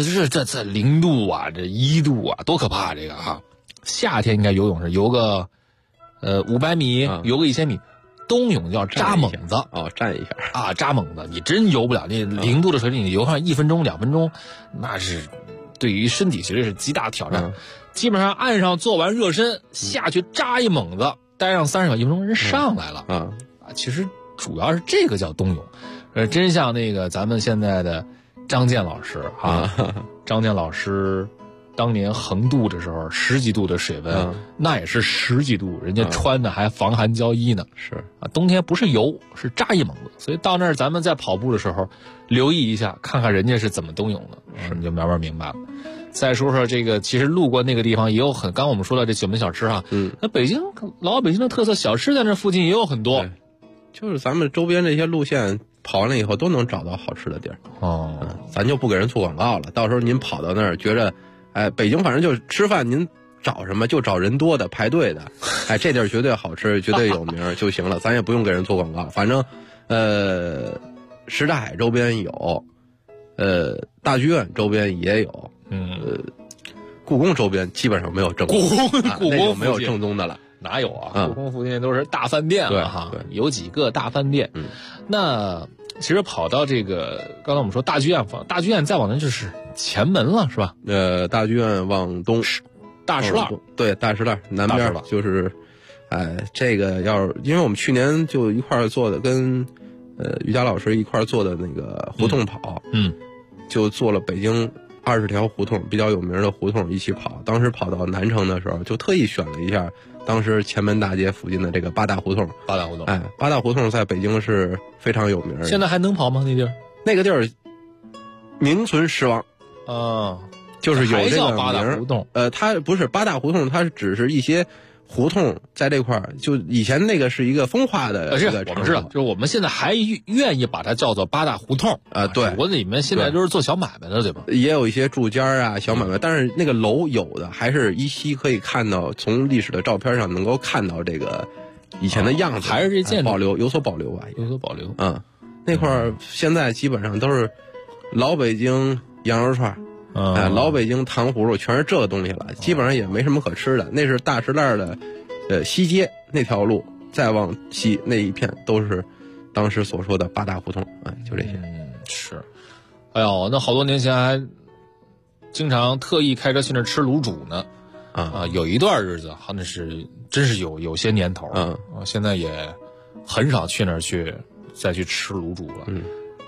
0度啊，这1度啊，多可怕这个哈。夏天应该游泳是游个500米，游个1000米，冬泳叫扎猛子站一下啊，扎猛子，你真游不了。那0度的水里你游上1分钟2分钟，那是对于身体其实是极大挑战。基本上岸上做完热身，下去扎一猛子，待上30秒1分钟，人上来了其实主要是这个叫冬泳。真像那个咱们现在的张健老师张健老师当年横渡的时候10几度的水温，那也是10几度，人家穿的还防寒胶衣呢。 是冬天不是游，是扎一猛子。所以到那儿咱们在跑步的时候留意一下，看看人家是怎么冬泳的，你就慢慢明白了。再说说这个，其实路过那个地方也有刚我们说到这九门小吃那北京老北京的特色小吃在那附近也有很多， 就是咱们周边这些路线跑完了以后都能找到好吃的地儿咱就不给人做广告了。到时候您跑到那儿觉着，北京反正就吃饭，您找什么就找人多的排队的，这地儿绝对好吃，绝对有名就行了，咱也不用给人做广告。反正什刹海周边有，大剧院周边也有，故宫周边基本上没有正宗， 故宫没有正宗的了。 哪有啊？故宫附近都是大饭店了对， 有几个大饭店。那其实跑到这个，刚才我们说大剧院再往南就是前门了，是吧？ 大剧院往东， 大石栏， 对，大石栏南边就是，这个因为我们去年就一块儿做的，跟于佳老师一块儿做的那个胡同跑，就做了北京20条胡同比较有名的胡同一起跑。当时跑到南城的时候，就特意选了一下当时前门大街附近的这个八大胡同。 八大胡同， 八大胡同在北京是非常有名的。 现在还能跑吗？那地儿？ 那个地儿名存实亡就是有这个名。 八大胡同？ 它不是八大胡同，它只是一些胡同在这块儿。就以前那个是一个风化的一个城市， 我们知道，就是我们现在还愿意把它叫做八大胡同对， 我里面现在都是做小买卖的，对吧？ 也有一些住家啊、小买卖，但是那个楼有的还是依稀可以看到，从历史的照片上能够看到这个以前的样子， 还是这建筑有所保留吧？ 有所保留。 那块儿现在基本上都是老北京羊肉串。老北京糖葫芦全是这个东西了，基本上也没什么可吃的。那是大石栏的西街那条路，再往西那一片都是当时所说的八大胡同，就这些。 是，哎呦，那好多年前还经常特意开车去那吃卤煮呢。有一段日子，好像是真是有些年头现在也很少去那儿再去吃卤煮了。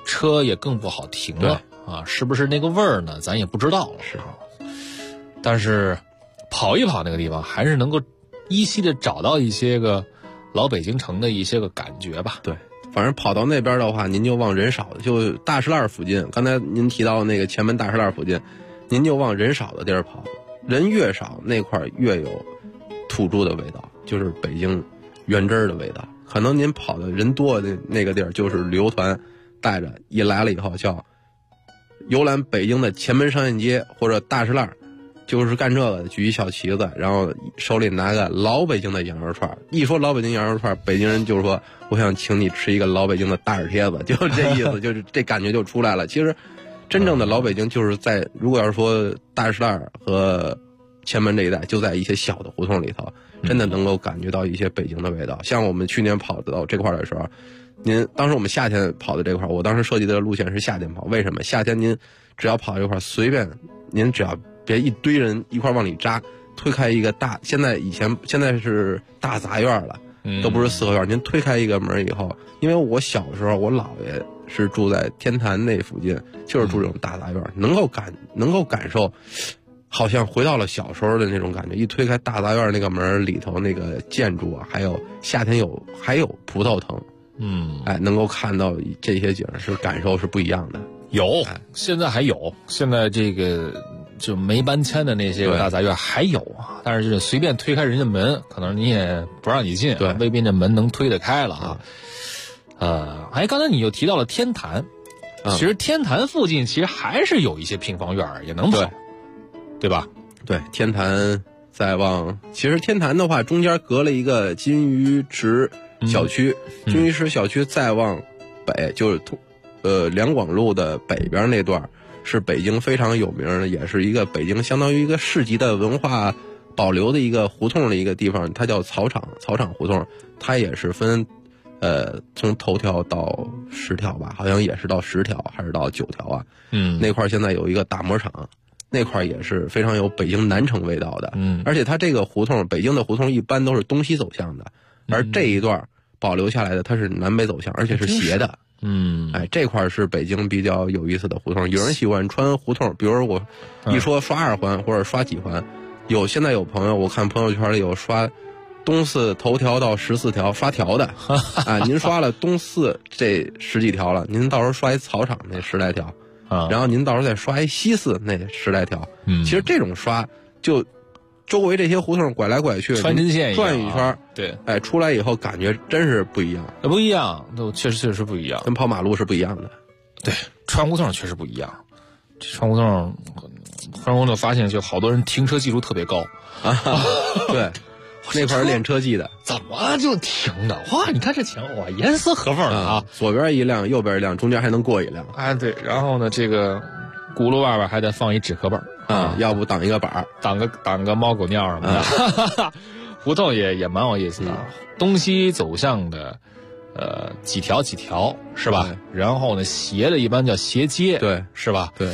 车也更不好停了啊，是不是那个味儿呢？咱也不知道了。 是， 但是跑一跑那个地方，还是能够依稀的找到一些个老北京城的一些个感觉吧。 对，反正跑到那边的话，您就往人少的，就大石栏附近。刚才您提到那个前门大石栏附近，您就往人少的地儿跑，人越少那块越有土著的味道，就是北京原汁儿的味道。可能您跑的人多的那个地儿，就是旅游团带着一来了以后，叫游览北京的前门商业街或者大石栏，就是干这个的，举一小旗子，然后手里拿个老北京的羊肉串。一说老北京羊肉串，北京人就是说我想请你吃一个老北京的大耳贴子，就这意思，就是这感觉就出来了。其实真正的老北京就是在，如果要是说大石栏和前门这一带，就在一些小的胡同里头，真的能够感觉到一些北京的味道。像我们去年跑到这块的时候，当时我们夏天跑的这块，我当时设计的路线是夏天跑。为什么？夏天您只要跑这块，随便您只要别一堆人一块往里扎，推开一个大，现在是大杂院了，都不是四合院。您推开一个门以后，因为我小时候我姥爷是住在天坛那附近，就是住这种大杂院，能够感受。好像回到了小时候的那种感觉，一推开大杂院那个门里头那个建筑啊，还有夏天还有葡萄藤，能够看到这些景是感受是不一样的。 有，现在还有，现在这个就没搬迁的那些个大杂院还有啊，但是就是随便推开人家门，可能你也不让你进， 对， 未必那门能推得开了啊。刚才你又提到了天坛，其实天坛附近其实还是有一些平房院也能跑。对吧？ 对，天坛其实天坛的话，中间隔了一个金鱼池小区，金鱼池小区再往北，就是两广路的北边那段，是北京非常有名的，也是一个北京相当于一个市级的文化保留的一个胡同的一个地方，它叫草场胡同，它也是分从头条到10条吧，好像也是到10条还是到9条啊？那块现在有一个打磨厂。那块也是非常有北京南城味道的，而且它这个胡同，北京的胡同一般都是东西走向的，而这一段保留下来的它是南北走向，而且是斜的。这块是北京比较有意思的胡同。有人喜欢穿胡同，比如我一说刷2环或者刷几环，现在有朋友我看朋友圈里有刷东四头条到14条刷条的您刷了东四这10几条了，您到时候刷一草场那10来条。然后您到时候再刷一西四那10来条，其实这种刷就周围这些胡同拐来拐去， 穿针线转一圈， 对， 出来以后感觉真是不一样， 不一样，都确实不一样， 跟跑马路是不一样的。 对，穿胡同确实不一样。这穿胡同发现就好多人停车技术特别高对。那块练车技的， 怎么就停的？哇，你看这前后严丝合缝的啊！ 左边一辆，右边一辆，中间还能过一辆。 对，然后呢，这个轱辘外边还得放一纸壳本要不挡一个板， 挡个猫狗尿什么的。胡同也蛮有意思的，东西走向的，几条是吧？然后呢，斜的一般叫斜街， 对， 是吧？ 对，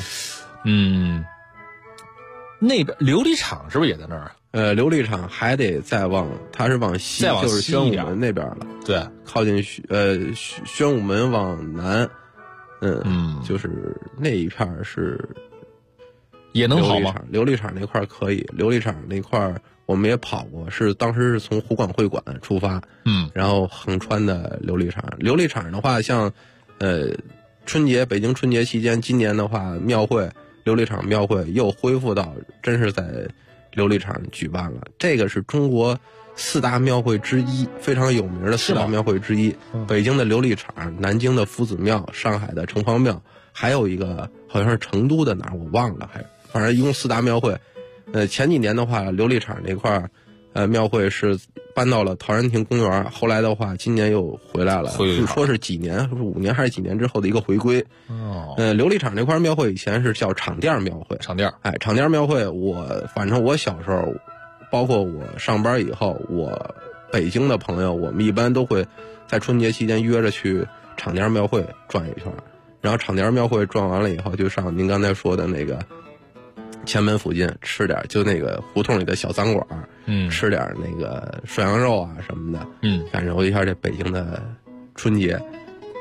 那边琉璃厂是不是也在那儿？ 琉璃厂还得再往西，就是宣武门那边了。 对， 靠近宣武门往南，就是那一片是也能跑吗？ 琉璃厂那块可以，琉璃厂那块我们也跑过，当时是从湖广会馆出发，然后横穿的琉璃厂。琉璃厂的话，像北京春节期间，今年的话琉璃厂庙会又恢复到真是在琉璃厂举办了，这个是中国4大庙会之一，非常有名的4大庙会之一。北京的琉璃厂，南京的夫子庙，上海的城隍庙，还有一个好像是成都的哪儿我忘了，反正一共4大庙会。前几年的话，琉璃厂那块庙会是搬到了陶然亭公园，后来的话今年又回来了，据说是几年，5年还是几年之后的一个回归。琉璃厂那块庙会以前是叫场店庙会，场店庙会，反正我小时候，包括我上班以后，我北京的朋友，我们一般都会在春节期间约着去场店庙会转一圈，然后场店庙会转完了以后，就上您刚才说的那个前门附近吃点，就那个胡同里的小餐馆，吃点那个涮羊肉啊什么的，感受一下这北京的春节。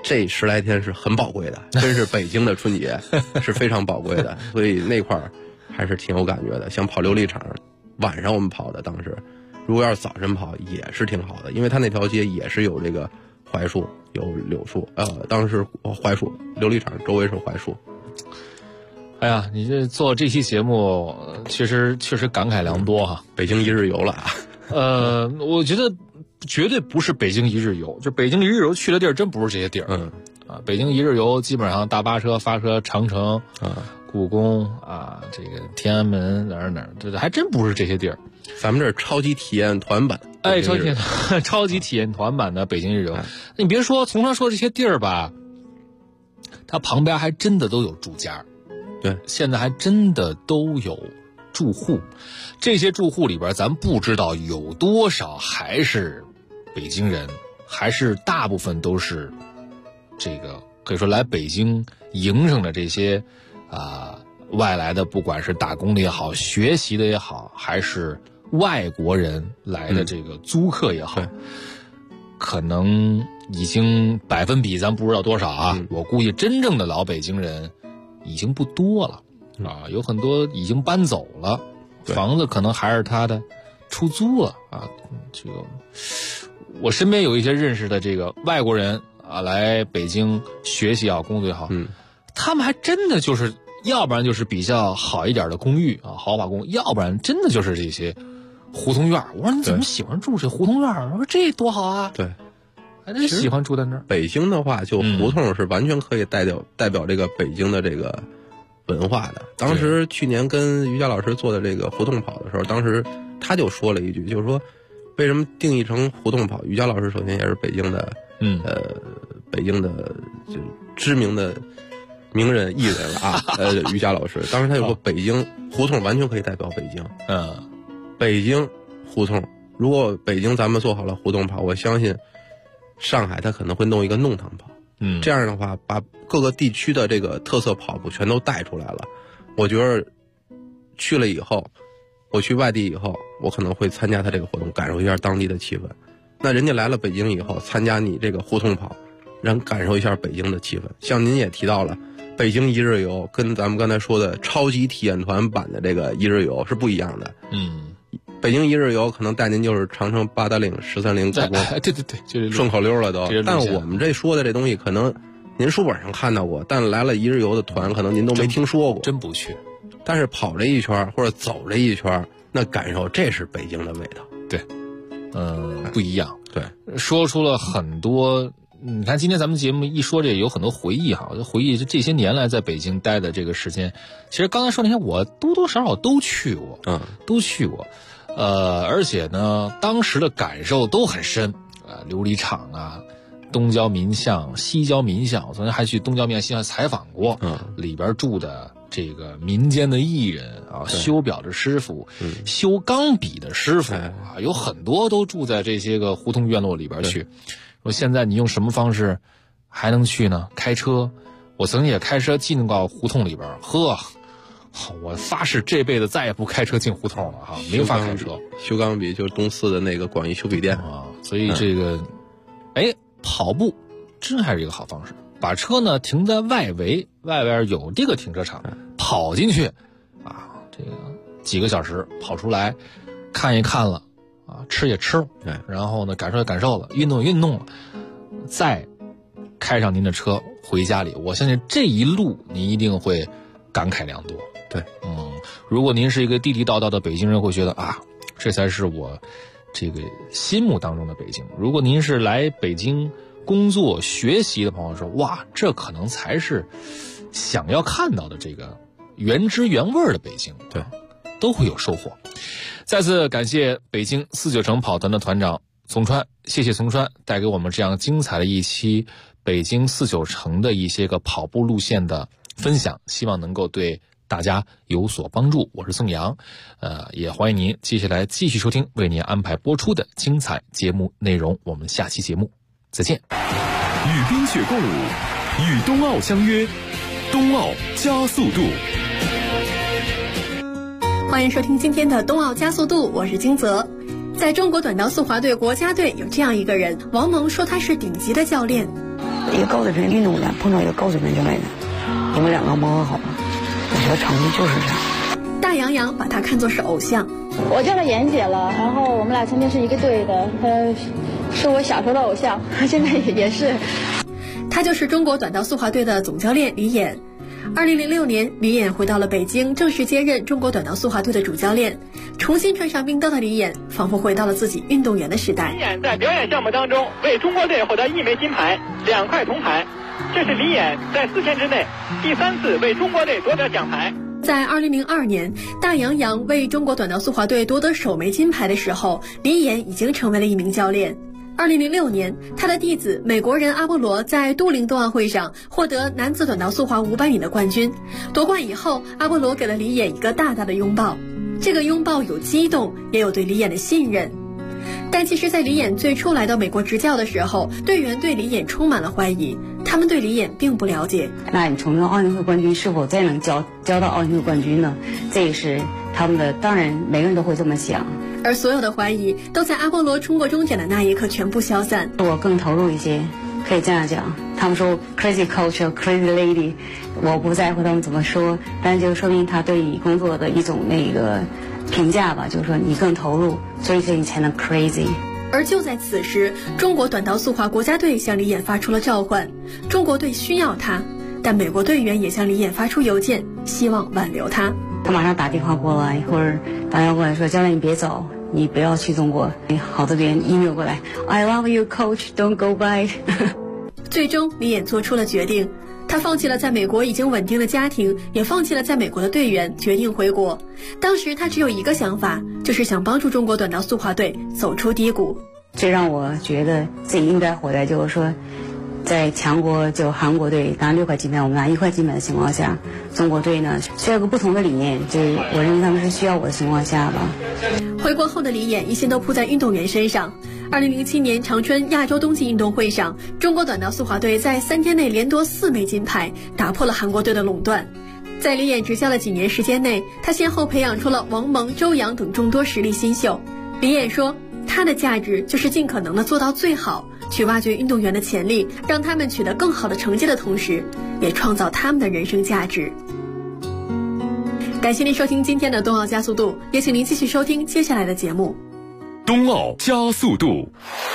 这10来天是很宝贵的，真是北京的春节是非常宝贵的，所以那块儿还是挺有感觉的。像跑琉璃厂，晚上我们跑的，当时如果要是早晨跑也是挺好的，因为它那条街也是有这个槐树有柳树，当时槐树，琉璃厂周围是槐树。 哎呀，你这做这期节目确实感慨良多哈。 北京一日游了啊。 我觉得绝对不是北京一日游，就北京一日游去的地儿真不是这些地儿。北京一日游基本上大巴车发车长城故宫这个天安门哪儿，这还真不是这些地儿。 咱们这是超级体验团版， 超级体验团版的北京日游。你别说从他说这些地儿吧，它旁边还真的都有住家。 对， 现在还真的都有住户，这些住户里边咱不知道有多少还是北京人，还是大部分都是这个可以说来北京营生的这些外来的，不管是打工的也好，学习的也好，还是外国人来的这个租客也好，可能已经百分比咱不知道多少我估计真正的老北京人已经不多了有很多已经搬走了，房子可能还是他的，出租了这个我身边有一些认识的这个外国人来北京学习工作也好，他们还真的就是要不然就是比较好一点的公寓豪华公寓，要不然真的就是这些胡同院。我说你怎么喜欢住这胡同院？我说这多好啊！ 对， 还真喜欢住在那儿。 北京的话，就胡同是完全可以代表这个北京的这个文化的。当时去年跟于佳老师做的这个胡同跑的时候，当时他就说了一句，就是说为什么定义成胡同跑？于佳老师首先也是北京的，北京的就知名的名人艺人了于佳老师当时他有个北京胡同完全可以代表北京。北京胡同，如果北京咱们做好了胡同跑，我相信上海他可能会弄一个弄堂跑。这样的话把各个地区的这个特色跑步全都带出来了。我觉得去了以后，我去外地以后，我可能会参加他这个活动，感受一下当地的气氛。那人家来了北京以后，参加你这个胡同跑，让感受一下北京的气氛。像您也提到了北京一日游跟咱们刚才说的超级体验团版的这个一日游是不一样的。北京一日游可能带您就是长城、八达岭、13陵、故宫， 对，就是顺口溜了都。但我们这说的这东西，可能您书本上看到过，但来了一日游的团，可能您都没听说过， 真不去。 但是跑这一圈或者走这一圈，那感受这是北京的味道。 对，不一样。 对， 说出了很多。你看今天咱们节目一说这有很多回忆我就回忆这些年来在北京待的这个时间。其实刚才说那些我多多少少都去过，都去过。而且呢，当时的感受都很深琉璃厂东郊民巷、西郊民巷，我曾经还去东郊民巷、西郊采访过，里边住的这个民间的艺人修表的师傅、修钢笔的师傅有很多都住在这些个胡同院落里边去。说现在你用什么方式还能去呢？开车，我曾经也开车进到胡同里边，我发誓这辈子再也不开车进胡同了没法开车。 修钢笔就是东四的那个广义修笔店所以这个跑步真还是一个好方式。把车呢停在外围，外边有这个停车场，跑进去这个几个小时跑出来，看一看了吃也吃了，然后呢感受也感受了，运动也运动了，再开上您的车回家里，我相信这一路您一定会感慨良多。 对， 如果您是一个地地道道的北京人，会觉得这才是我这个心目当中的北京。如果您是来北京工作学习的朋友说，哇，这可能才是想要看到的这个原汁原味的北京。 对， 都会有收获。再次感谢北京49城跑团的团长丛川，谢谢丛川带给我们这样精彩的一期北京49城的一些个跑步路线的分享，希望能够对大家有所帮助。我是宋阳，也欢迎您接下来继续收听为您安排播出的精彩节目内容。我们下期节目再见。 与冰雪共舞，与冬奥相约，冬奥加速度。 欢迎收听今天的冬奥加速度，我是金泽。在中国短道速滑队国家队有这样一个人，王蒙说他是顶级的教练。 一个高水平运动员碰到一个高水平教练员，你们两个磨合好了，我觉得成绩就是这样。 大杨洋把他看作是偶像。 我叫她妍姐了，然后我们俩曾经是一个队的，是我小时候的偶像，现在也是。 他就是中国短道速滑队的总教练李演。2006年，李演回到了北京，正式接任中国短道速滑队的主教练。重新穿上冰刀的李演，仿佛回到了自己运动员的时代。 李演在表演项目当中为中国队获得1枚金牌、2块铜牌，这是李演在4天之内第3次为中国队夺得奖牌。 在2002年，大杨洋为中国短道速滑队夺得首枚金牌的时候，李演已经成为了一名教练。2006年，他的弟子美国人阿波罗在都灵冬奥会上获得男子短道速滑500米的冠军。夺冠以后，阿波罗给了李演一个大大的拥抱，这个拥抱有激动，也有对李演的信任。但其实在李演最初来到美国执教的时候，队员对李演充满了怀疑，他们对李演并不了解。 那你从奥运会冠军是否再能教到奥运会冠军呢？这也是他们的，当然每个人都会这么想。 而所有的怀疑都在阿波罗冲过终点的那一刻全部消散。 我更投入一些，可以这样讲。他们说 crazy coach crazy lady， 我不在乎他们怎么说，但就说明他对你工作的一种那个评价吧，就是说你更投入，所以你才能 crazy。 而就在此时，中国短道速滑国家队向李演发出了召唤，中国队需要他，但美国队员也向李演发出邮件，希望挽留他。 他马上打电话过来，或者打电话过来说：“教练，你别走，你不要去中国。”好多人 email 过来 ：“I love you, coach. Don't go back 。” 最终，李演做出了决定，他放弃了在美国已经稳定的家庭，也放弃了在美国的队员，决定回国。当时他只有一个想法，就是想帮助中国短道速滑队走出低谷。 最让我觉得自己应该回来，就是说，在强国就韩国队拿6块金牌，我们拿1块金牌的情况下，中国队呢需要个不同的理念，就是我认为他们是需要我的情况下吧。 回国后的李演一心都扑在运动员身上。2007年长春亚洲冬季运动会上，中国短道速滑队在3天内连夺4枚金牌，打破了韩国队的垄断。在李演执教的几年时间内，他先后培养出了王蒙、周洋等众多实力新秀。李演说，他的价值就是尽可能的做到最好，去挖掘运动员的潜力，让他们取得更好的成绩的同时，也创造他们的人生价值。感谢您收听今天的冬奥加速度，也请您继续收听接下来的节目。 冬奥加速度，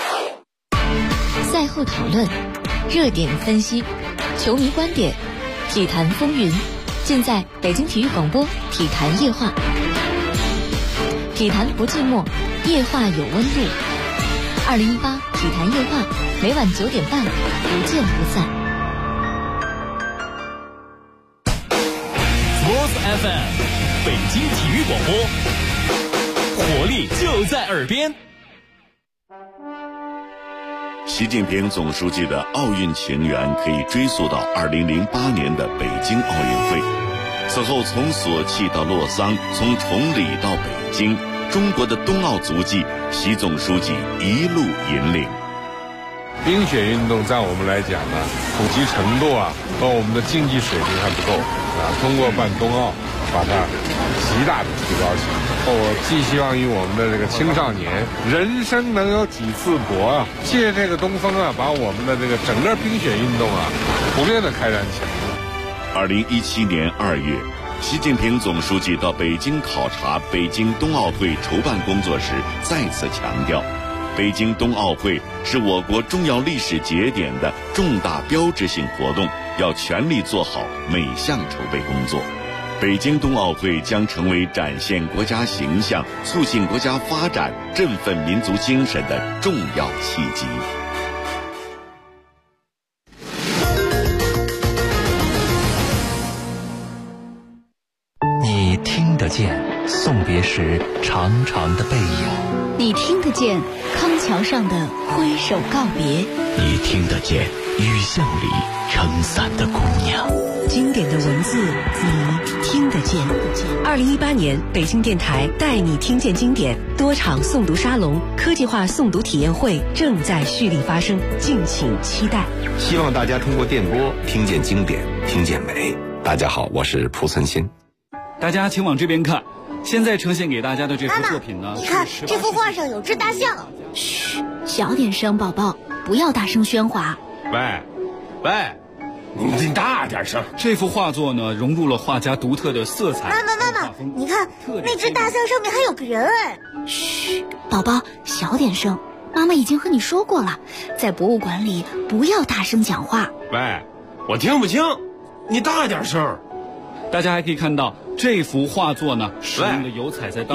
赛后讨论，热点分析，球迷观点，体坛风云，尽在北京体育广播体坛夜话。体坛不寂寞，夜话有温度。2018体坛夜话，每晚9点半，不见不散。 Sports FM， 北京体育广播，活力就在耳边。 习近平总书记的奥运情缘可以追溯到2008年的北京奥运会。此后从索契到洛桑，从崇礼到北京，中国的冬奥足迹，习总书记一路引领。 冰雪运动在我们来讲呢，普及程度和我们的竞技水平还不够通过办冬奥，把它极大的提高起来。我寄希望于我们的这个青少年，人生能有几次搏借这个东风把我们的这个整个冰雪运动普遍的开展起来。 2017年2月，习近平总书记到北京考察北京冬奥会筹办工作时，再次强调，北京冬奥会是我国重要历史节点的重大标志性活动，要全力做好每项筹备工作。北京冬奥会将成为展现国家形象、促进国家发展、振奋民族精神的重要契机。 你听得见送别时长长的背影， 你听得见康桥上的挥手告别， 你听得见雨巷里撑伞的姑娘。 经典的文字，你听得见。2018年，北京电台带你听见经典多场诵读沙龙、科技化诵读体验会正在蓄力发生，敬请期待。 希望大家通过电波听见经典，听见美。大家好，我是蒲存昕。 大家请往这边看，现在呈现给大家的这幅作品呢， 你看这幅画上有只大象。 嘘，小点声，宝宝，不要大声喧哗。 喂， 喂，你大点声。 这幅画作呢，融入了画家独特的色彩。 妈妈，你看那只大象上面还有个人哎。 嘘，宝宝，小点声。妈妈已经和你说过了，在博物馆里不要大声讲话。 喂，我听不清，你大点声。 大家还可以看到这幅画作呢，使用的油彩在当